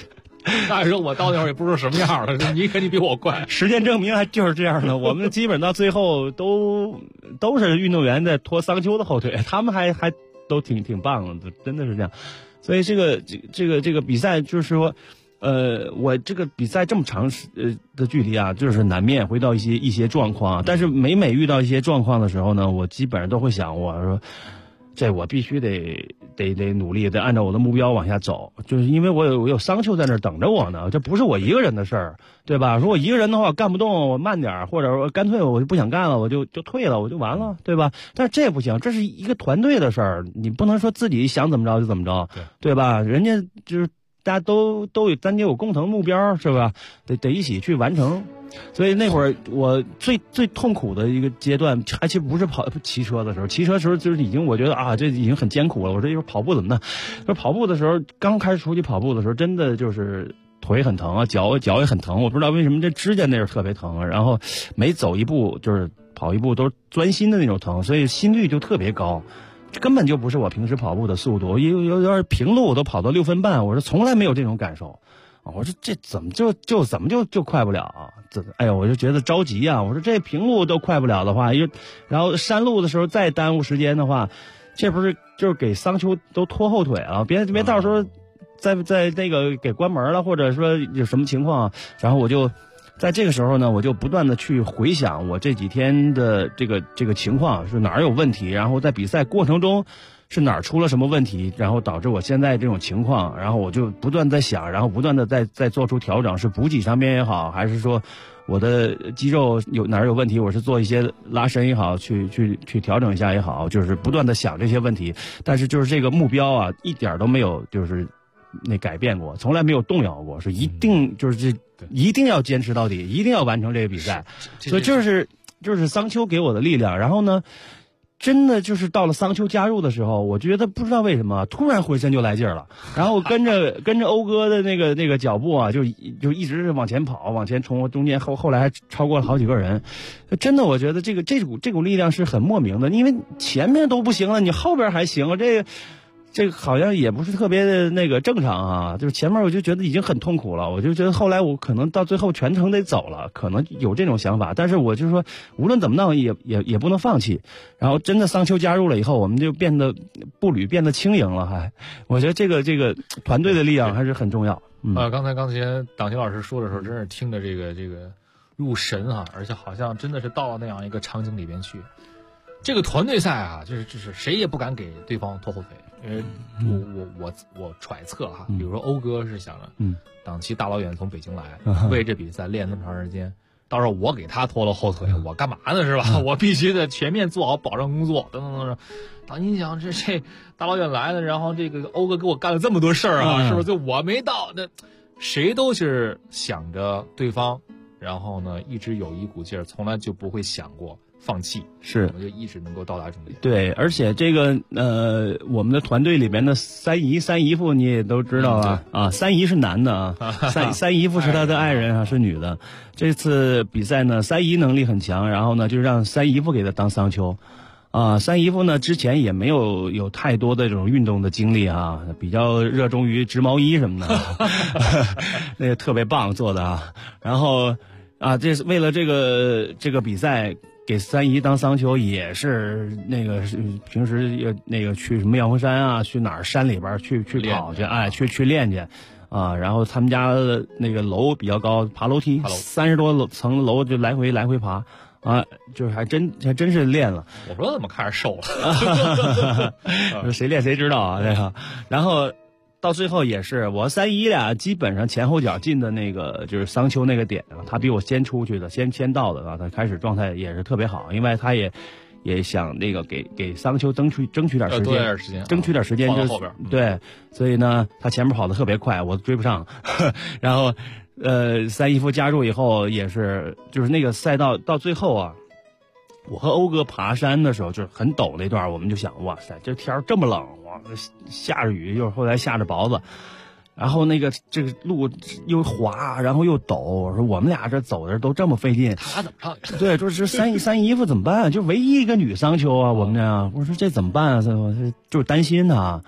那时候我到那会儿也不知道什么样了，你肯定比我快。 实践证明还就是这样的，我们基本到最后都是运动员在拖桑丘的后腿，他们还都挺棒的，真的是这样。所以这个比赛就是说，我这个比赛这么长的距离啊，就是难免会到一些状况，但是每遇到一些状况的时候呢，我基本上都会想，我说这我必须得努力，得按照我的目标往下走，就是因为我有桑丘在那儿等着我呢，这不是我一个人的事儿，对吧？如果一个人的话干不动，我慢点，或者说干脆我就不想干了，我就退了，我就完了，对吧？但是这不行，这是一个团队的事儿，你不能说自己想怎么着就怎么着，对吧？人家就是大家都有咱有共同目标，是吧？得一起去完成。所以那会儿我最痛苦的一个阶段，还其实不是骑车的时候，骑车的时候就是已经我觉得啊，这已经很艰苦了。我说一会儿跑步怎么呢？说跑步的时候，刚开始出去跑步的时候，真的就是腿很疼啊，脚也很疼。我不知道为什么这指甲那儿特别疼，然后每走一步就是跑一步都是钻心的那种疼，所以心率就特别高。这根本就不是我平时跑步的速度，有点平路我都跑到6分半，我说从来没有这种感受。我说这怎么就快不了啊？哎呦，我就觉得着急啊！我说这平路都快不了的话，然后山路的时候再耽误时间的话，这不是就是给桑丘都拖后腿啊？别到时候在那个给关门了，或者说有什么情况，然后我就在这个时候呢，我就不断的去回想我这几天的这个情况是哪儿有问题，然后在比赛过程中是哪儿出了什么问题，然后导致我现在这种情况，然后我就不断在想，然后不断的再做出调整，是补给上面也好，还是说我的肌肉哪儿有问题，我是做一些拉伸也好，去调整一下也好，就是不断的想这些问题，但是就是这个目标啊，一点都没有就是那改变过，从来没有动摇过，是一定就是一定要坚持到底，一定要完成这个比赛，所以就是桑丘给我的力量，然后呢。真的就是到了桑丘加入的时候，我觉得不知道为什么突然浑身就来劲儿了，然后跟着欧哥的那个脚步啊，就一直往前跑，往前冲，中间后来还超过了好几个人。真的，我觉得这股力量是很莫名的，因为前面都不行了，你后边还行，这个好像也不是特别的那个正常啊，就是前面我就觉得已经很痛苦了，我就觉得后来我可能到最后全程得走了，可能有这种想法，但是我就说无论怎么弄也不能放弃。然后真的桑丘加入了以后，我们就步履变得轻盈了，我觉得这个团队的力量还是很重要。 刚才党青老师说的时候，真是听着这个入神啊，而且好像真的是到了那样一个场景里边去。这个团队赛啊，就是谁也不敢给对方拖后腿，因为我揣测哈，比如说欧哥是想着，党旗大老远从北京来，为这比赛练那么长时间，到时候我给他拖了后腿，我干嘛呢是吧？我必须得全面做好保障工作，等等等等。党你想这大老远来的，然后这个欧哥给我干了这么多事儿啊，是不是？就我没到，那谁都是想着对方，然后呢一直有一股劲儿，从来就不会想过放弃， 是我就一直能够到达终点。 对，而且这个我们的团队里面的三姨夫你也都知道啊，三姨是男的啊，三姨夫是他的爱人啊，是女的。这次比赛呢，三姨能力很强，然后呢就让三姨夫给他当桑丘。三姨夫呢之前也没有太多的这种运动的经历啊，比较热衷于织毛衣什么的，那个特别棒做的啊。然后这是为了这个比赛。给三姨当桑丘也是那个平时那个去什么阳峰山啊，去哪儿山里边去跑去去练去啊，然后他们家的那个楼比较高，爬楼梯30多层楼就来回爬啊，就是还真是练了。 我说怎么开始瘦了？ 谁练谁知道啊，这个。然后到最后也是我三姨俩基本上前后脚进的那个就是桑丘那个点啊，他比我先出去的，先到的啊，他开始状态也是特别好，因为他也想那个给桑丘争取点时间，争取点时间就后边对，所以呢他前面跑得特别快，我追不上，然后三姨夫加入以后也是就是那个赛道到最后啊。我和欧哥爬山的时候，就是很陡那段，我们就想，哇塞，这天这么冷，哇，下着雨，又后来下着雹子，然后这个路又滑，然后又陡，我说我们俩这走的都这么费劲， 他怎么上？ 对，就是三姨夫怎么办？就唯一一个女桑丘啊，我们这样，我说这怎么办啊？就是担心他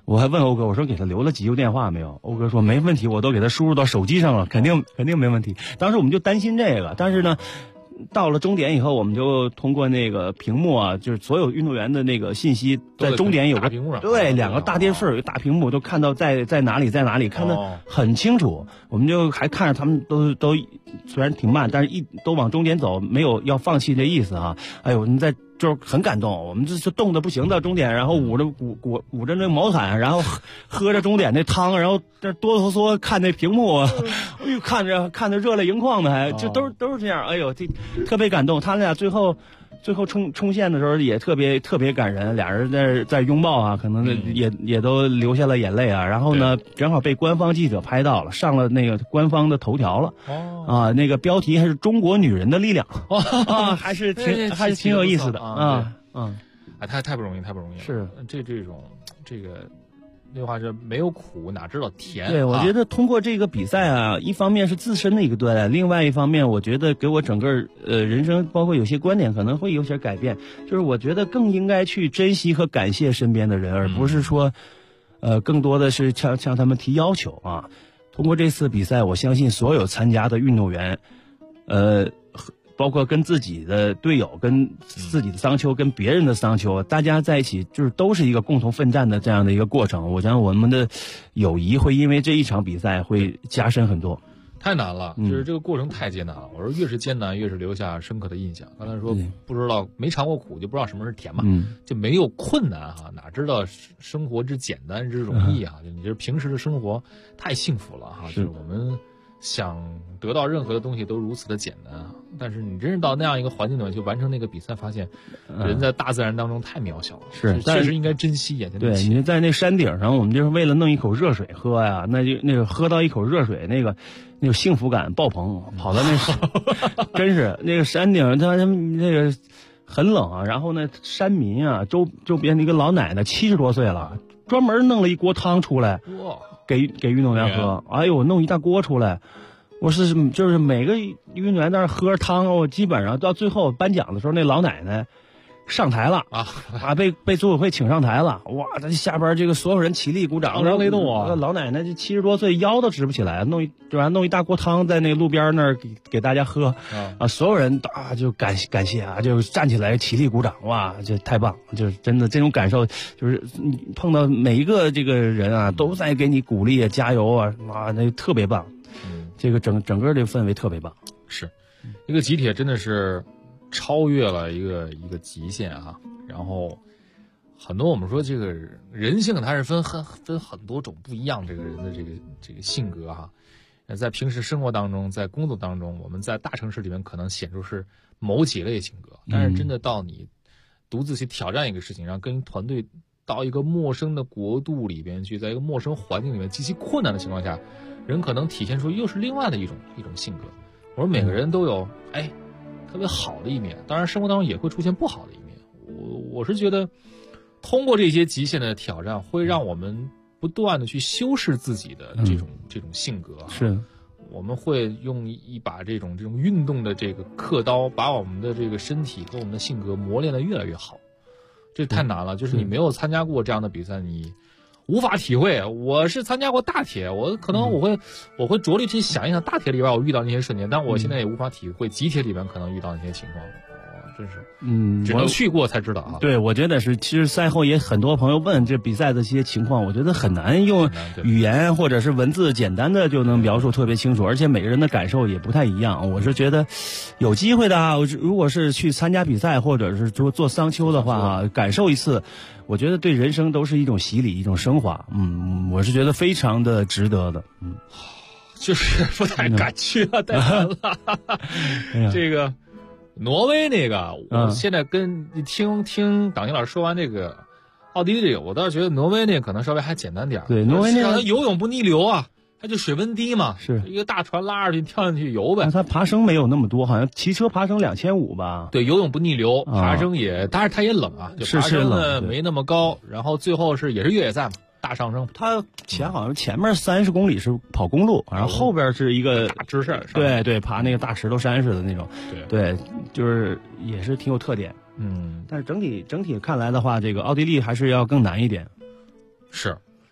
我还问欧哥，我说给他留了急救电话没有？欧哥说没问题，我都给他输入到手机上了，肯定没问题。当时我们就担心这个，但是呢，到了终点以后，我们就通过那个屏幕啊，就是所有运动员的那个信息，在终点有个屏幕上， 对，2个大电视，有大屏幕，都看到在哪里，看得很清楚。我们就还看着他们都虽然挺慢，但是都往终点走，没有要放弃的意思啊。哎呦，你在。就是很感动，我们这冻得不行到终点，然后捂着那毛毯，然后喝着终点那汤，然后这哆哆嗦嗦看那屏幕，哎呦，看着热泪盈眶的，还就都是这样，哎呦，这特别感动。他俩最后冲线的时候也特别感人，俩人在拥抱啊，可能也都流下了眼泪啊。然后呢，正好被官方记者拍到了，上了那个官方的头条了。那个标题还是中国女人的力量还是挺有意思的啊。 太不容易， 是这种那句话是没有苦哪知道甜。 对，我觉得通过这个比赛啊，一方面是自身的一个锻炼，另外一方面我觉得给我整个人生包括有些观点可能会有些改变，就是我觉得更应该去珍惜和感谢身边的人，而不是说更多的是向他们提要求啊。通过这次比赛，我相信所有参加的运动员包括跟自己的队友、跟自己的桑丘、跟别人的桑丘，大家在一起就是都是一个共同奋战的这样的一个过程。我想我们的友谊会因为这一场比赛会加深很多。 太难了，就是这个过程太艰难了。我说越是艰难，越是留下深刻的印象。刚才说不知道没尝过苦，就不知道什么是甜嘛，就没有困难哈，哪知道生活之简单之容易啊？你这平时的生活太幸福了哈，就是我们想得到任何的东西都如此的简单啊。但是你真是到那样一个环境里面去完成那个比赛，发现人在大自然当中太渺小了， 是确实应该珍惜眼前的。 对，你在那山顶上，我们就是为了弄一口热水喝呀，那个喝到一口热水，那个幸福感爆棚，跑到那真是那个山顶，他那个很冷啊，然后呢，山民啊，周边的一个老奶奶70多岁了，专门弄了一锅汤出来，给运动员喝，哎呦，弄一大锅出来。就是每个运动员在那喝汤，我基本上到最后颁奖的时候，那老奶奶上台了被组委会请上台了，哇！他下边这个所有人起立鼓掌， 当雷动啊！ 老奶奶这70多岁，腰都直不起来，弄一大锅汤在那路边那儿给大家喝所有人就感谢啊，就站起来起立鼓掌，哇！这太棒，就是真的这种感受，就是你碰到每一个这个人啊，都在给你鼓励啊，加油啊，哇，那特别棒。这个整个这个氛围特别棒， 是一个集铁真的是超越了一个极限啊。然后很多我们说这个人性它是分很多种不一样，这个人的这个性格哈。在平时生活当中，在工作当中，我们在大城市里面可能显出是某几类性格，但是真的到你独自去挑战一个事情，然后跟团队到一个陌生的国度里边去，在一个陌生环境里面极其困难的情况下，人可能体现出又是另外的一种性格。我说每个人都有特别好的一面，当然生活当中也会出现不好的一面。我是觉得通过这些极限的挑战，会让我们不断的去修饰自己的这种性格。 是， 我们会用一把这种运动的这个刻刀，把我们的这个身体和我们的性格磨练得越来越好。这太难了，就是你没有参加过这样的比赛，你无法体会。我是参加过大铁，我可能我会着力去想一想大铁里边我遇到那些瞬间，但我现在也无法体会集铁里边可能遇到那些情况。真是，只能去过才知道啊。 对，我觉得是。其实赛后也很多朋友问这比赛的一些情况，我觉得很难用语言或者是文字简单的就能描述特别清楚，而且每个人的感受也不太一样。我是觉得有机会的啊，如果是去参加比赛或者是做桑丘的话感受一次，我觉得对人生都是一种洗礼，一种升华。我是觉得非常的值得的。 就是不太敢去了，太难了。这个。挪威那个，我现在听党青老师说完这个奥地利这个，我倒是觉得挪威那个可能稍微还简单点。 对，挪威那个游泳不逆流啊，它就水温低嘛， 是一个大船拉上去跳进去游呗。 它爬升没有那么多，好像骑车爬升2500吧。 对，游泳不逆流，爬升也，当然它也冷啊，就爬升呢没那么高，然后最后也是越野赛嘛。大上升， 它好像前面30公里是跑公路，然后后边是一个大直线， 对，爬那个大石头山似的那种，对，就是也是挺有特点。 但是整体看来的话，这个奥地利还是要更难一点。 是，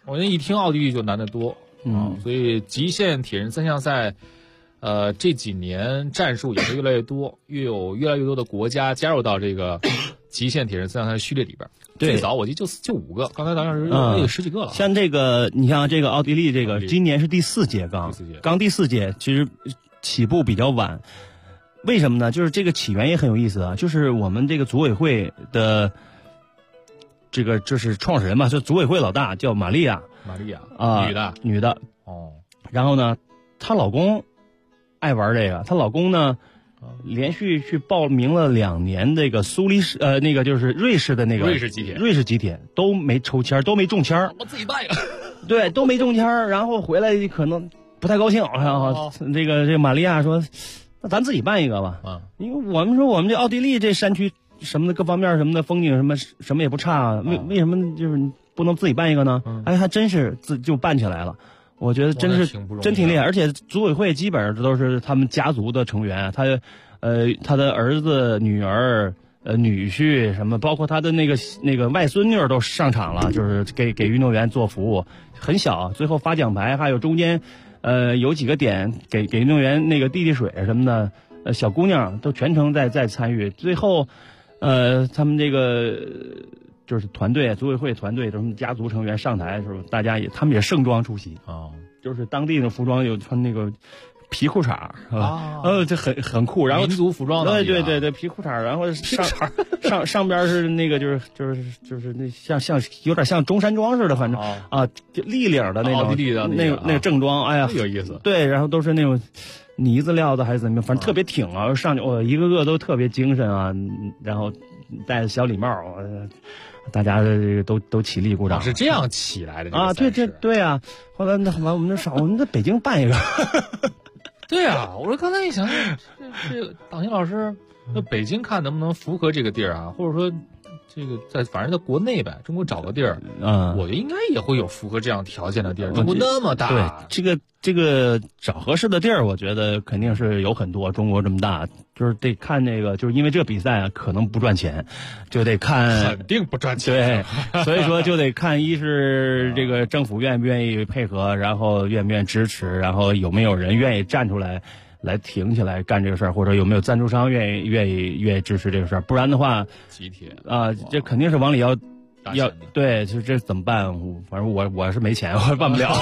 我觉得一听奥地利就难得多。所以极限铁人3项赛，这几年战术也是越来越多，有越来越多的国家加入到这个极限铁人3项赛序列里边。最早我记得就5个，刚才咱是有10几个了。 像这个，你像这个奥地利，这个今年是第4届刚第4届，其实起步比较晚。为什么呢？就是这个起源也很有意思啊，就是我们这个组委会的这个就是创始人嘛，就组委会老大叫玛利亚啊，女的哦。 然后呢，她老公爱玩这个，她老公呢连续去报名了2年这个苏黎世那个就是瑞士的那个瑞士极铁都没抽签，都没中签。 我自己办一个， 对，都没中签，然后回来可能不太高兴，然后这个玛利亚说，那咱自己办一个吧，因为我们说我们这奥地利这山区什么的各方面什么的风景什么也不差，为什么就是不能自己办一个呢？哎，还真是就办起来了。我觉得真挺厉害，而且组委会基本上都是他们家族的成员，他的儿子、女儿、女婿什么，包括他的那个外孙女都上场了，就是给运动员做服务，很小，最后发奖牌，还有中间有几个点给运动员那个递水什么的，小姑娘都全程在参与，最后他们这个。就是团队组委会团队，他们家族成员上台的时候，大家他们也盛装出席就是当地的服装有穿那个皮裤衩这很酷，然后民族服装的， 对皮裤衩，然后上边是那个就是那像有点像中山装似的，反正就立领的那种奥地利的那个正装，哎呀有意思， 对，然后都是那种呢子料的还是怎么样，反正特别挺啊，上去一个个都特别精神啊，然后戴着小礼帽大家这个都起立鼓掌， 是这样起来的啊？对啊！后来我们在北京办一个， 对啊！我说刚才一想，这党新老师，那北京看能不能符合这个地儿啊？或者说，这个反正在国内呗，中国找个地儿，我觉得应该也会有符合这样条件的地儿。中国那么大， 对这个找合适的地儿，我觉得肯定是有很多。中国这么大，就是得看那个，就是因为这个比赛啊，可能不赚钱，就得看肯定不赚钱。 对，所以说就得看一是这个政府愿不愿意配合，然后愿不愿意支持，然后有没有人愿意站出来挺起来干这个事儿，或者有没有赞助商愿意支持这个事儿，不然的话， 集体这肯定是往里要对，就这怎么办？反正我是没钱，我办不了。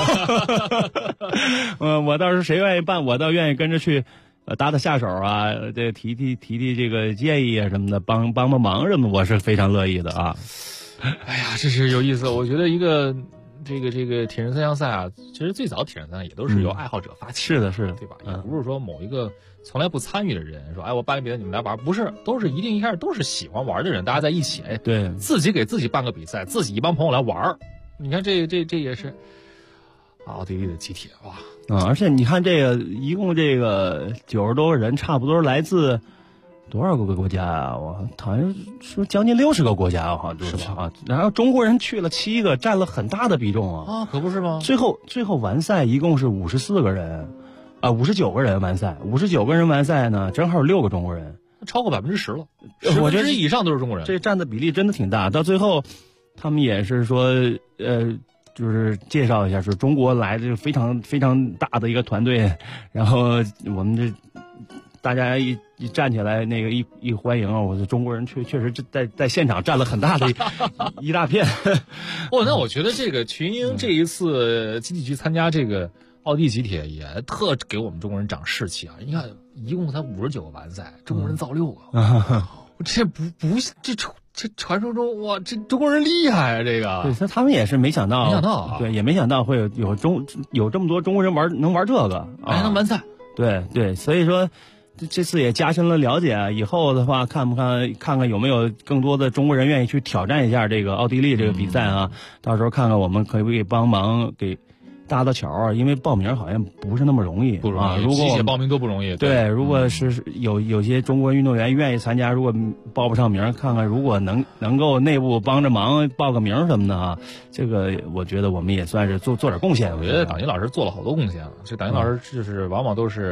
我倒是谁愿意办，我倒愿意跟着去，搭下手啊，这提这个建议啊什么的，帮忙什么，我是非常乐意的啊。 哎呀，这是有意思。我觉得一个这个铁人3项赛啊，其实最早铁人3项也都是由爱好者发起， 是的， 对吧？也不是说某一个从来不参与的人说，哎，我办个比赛你们来玩，不是，都是一开始都是喜欢玩的人，大家在一起， 对， 自己给自己办个比赛，自己一帮朋友来玩。你看这也是奥地利的集体哇， 而且你看这个一共这个90多个人，差不多来自多少个国家啊？我好像说将近60个国家，好像是吧？啊，然后中国人去了7个，占了很大的比重啊！可不是吗？ 最后完赛一共是54个人。59个人完赛，59个人完赛呢，正好有6个中国人， 超过10%了。 我觉得 10%以上都是中国人， 这占的比例真的挺大。到最后，他们也是说，就是介绍一下，说中国来的非常非常大的一个团队，然后我们这大家一站起来，那个一欢迎啊，我的中国人确实在现场占了很大的一大片。 那我觉得这个群英这一次集体去参加这个奥地利集铁也特给我们中国人长士气啊！你看，一共才59个完赛，中国人造6个，这传说中哇，这中国人厉害啊！这个对，他们也是没想到，对，也没想到会有这么多中国人能玩这个， 还能完赛。 对，所以说这次也加深了了解啊。以后的话，看看有没有更多的中国人愿意去挑战一下这个奥地利这个比赛啊？到时候看看我们可不可以帮忙给搭到桥啊，因为报名好像不是那么容易， 不容易。 如果写报名都不容易。 对，如果是有些中国运动员愿意参加，如果报不上名，看看如果能够内部帮着忙报个名什么的啊，这个我觉得我们也算是做点贡献。 我觉得党新老师做了好多贡献了。这党新老师就是往往都是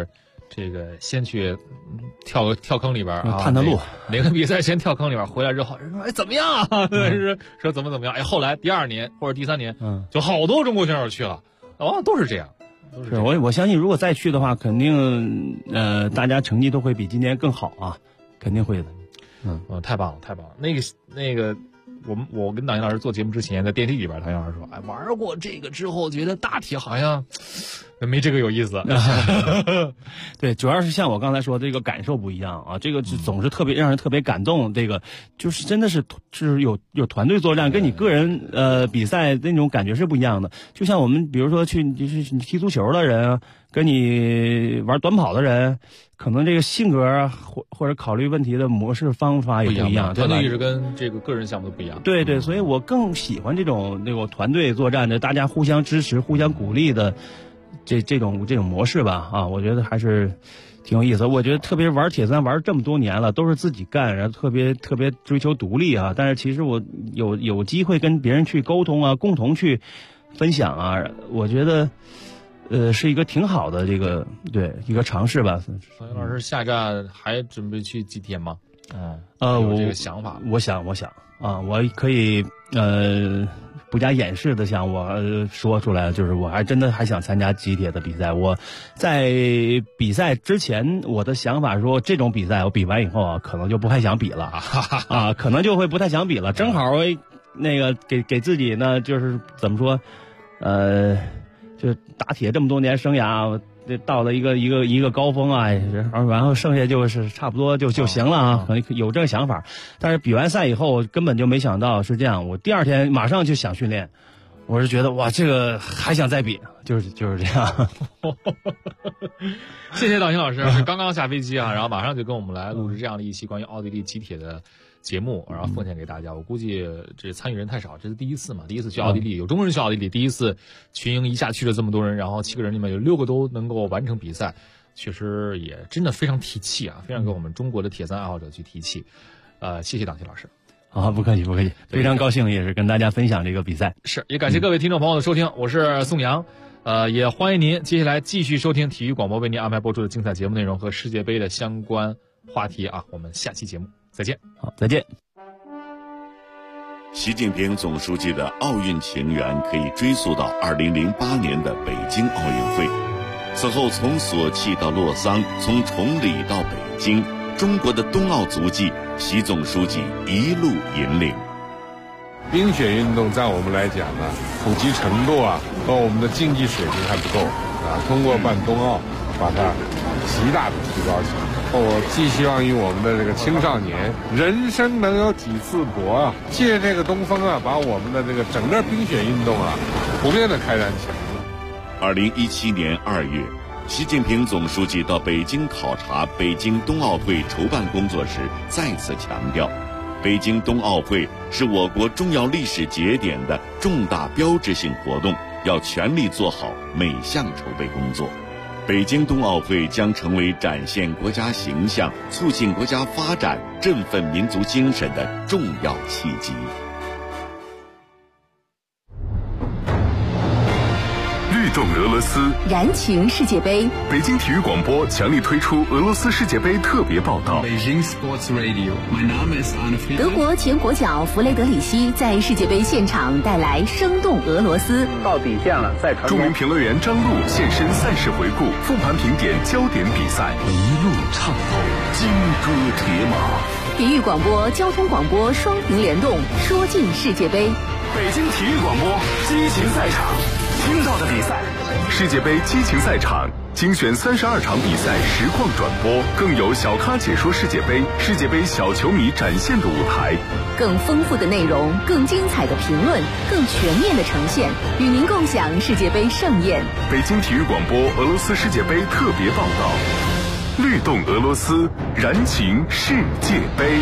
这个先去跳坑里边啊， 探探路， 哪个比赛先跳坑里边，回来之后人说哎怎么样啊？说怎么样？哎，后来第2年或者第3年，就好多中国选手去了，都是这样。 是我相信，如果再去的话，肯定大家成绩都会比今年更好啊，肯定会的。 太棒了，太棒了。那个，我跟党英老师做节目之前，在电梯里边，党英老师说，哎，玩过这个之后，觉得大铁好像没这个有意思。 对，主要是像我刚才说，这个感受不一样啊，这个总是特别让人特别感动。这个就是真的是有团队作战，跟你个人比赛那种感觉是不一样的。就像我们比如说就是你踢足球的人，跟你玩短跑的人，可能这个性格或者考虑问题的模式方法也不一样， 团队意识跟这个个人项目都不一样。 对，所以我更喜欢这种团队作战的，大家互相支持、互相鼓励的这种模式吧。啊，我觉得还是挺有意思。我觉得特别玩铁三玩这么多年了，都是自己干，然后特别追求独立啊。但是其实我有机会跟别人去沟通啊，共同去分享啊，我觉得。是一个挺好的一个尝试吧。 唐英老师下站还准备去几天吗？ 有这个想法。 我想啊，我可以不加掩饰的向我说出来，就是我还真的还想参加集铁的比赛。我在比赛之前，我的想法说这种比赛我比完以后啊，可能就不太想比了啊，可能就会不太想比了。正好那个给自己呢，就是怎么说，就打铁这么多年生涯，到了一个高峰啊，然后剩下就是差不多就行了啊，可能有这个想法。但是比完赛以后，根本就没想到是这样。我第2天马上就想训练，我是觉得哇，这个还想再比，就是这样。 谢谢党英老师，刚刚下飞机啊，然后马上就跟我们来录制这样的一期关于奥地利集铁的节目，然后奉献给大家。我估计这参与人太少，这是第一次嘛，第一次去奥地利，有中国人去奥地利，第一次群英一下去了这么多人，然后7个人里面有6个都能够完成比赛，确实也真的非常提气啊，非常给我们中国的铁三爱好者去提气。谢谢党奇老师。 好，不客气，非常高兴也是跟大家分享这个比赛。 是，也感谢各位听众朋友的收听，我是宋阳。也欢迎您接下来继续收听体育广播为您安排播出的精彩节目内容和世界杯的相关话题啊，我们下期节目再见。 好，再见。 习近平总书记的奥运情缘可以追溯到2008年的北京奥运会。此后从索契到洛桑，从崇礼到北京，中国的冬奥足迹，习总书记一路引领。 冰雪运动在我们来讲呢，普及程度啊和我们的竞技水平还不够啊，通过办冬奥把它极大的提高起来。我寄希望于我们的这个青少年，人生能有几次搏啊，借这个东风啊，把我们的这个整个冰雪运动啊普遍的开展起来。 2017年2月，习近平总书记到北京考察北京冬奥会筹办工作时，再次强调，北京冬奥会是我国重要历史节点的重大标志性活动，要全力做好每项筹备工作。北京冬奥会将成为展现国家形象、促进国家发展、振奋民族精神的重要契机。 律动俄罗斯， 燃情世界杯。 北京体育广播强力推出俄罗斯世界杯特别报道。 德国前国脚弗雷德里希在世界杯现场带来生动俄罗斯。 到底线了，再传。 著名评论员张璐现身赛事回顾，复盘评点焦点比赛， 一路畅透金戈铁马。 体育广播、交通广播双屏联动，说尽世界杯。 北京体育广播激情赛场，听到的比赛，世界杯激情赛场精选32场比赛实况转播，更有小咖解说世界杯，世界杯小球迷展现的舞台， 更丰富的内容，更精彩的评论，更全面的呈现，与您共享世界杯盛宴。 北京体育广播俄罗斯世界杯特别报道，律动俄罗斯，燃情世界杯。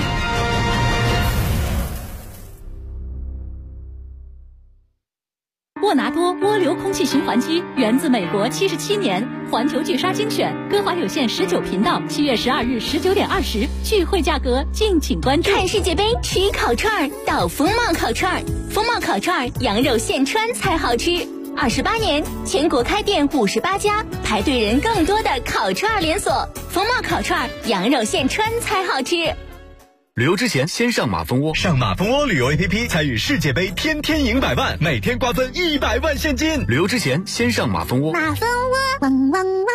沃拿多涡流空气循环机源自美国77年，环球巨鲨精选，歌华有线19频道，7月12日19点20，聚会价格敬请关注。 看世界杯吃烤串儿到风貌烤串儿，风貌烤串儿羊肉现穿才好吃。 28年，全国开店58家，排队人更多的烤串连锁，风貌烤串，羊肉现穿才好吃。 旅游之前先上马蜂窝，上马蜂窝旅游 APP 参与世界杯，天天赢100万，每天瓜分100万现金。旅游之前先上马蜂窝。 马蜂窝，汪汪汪。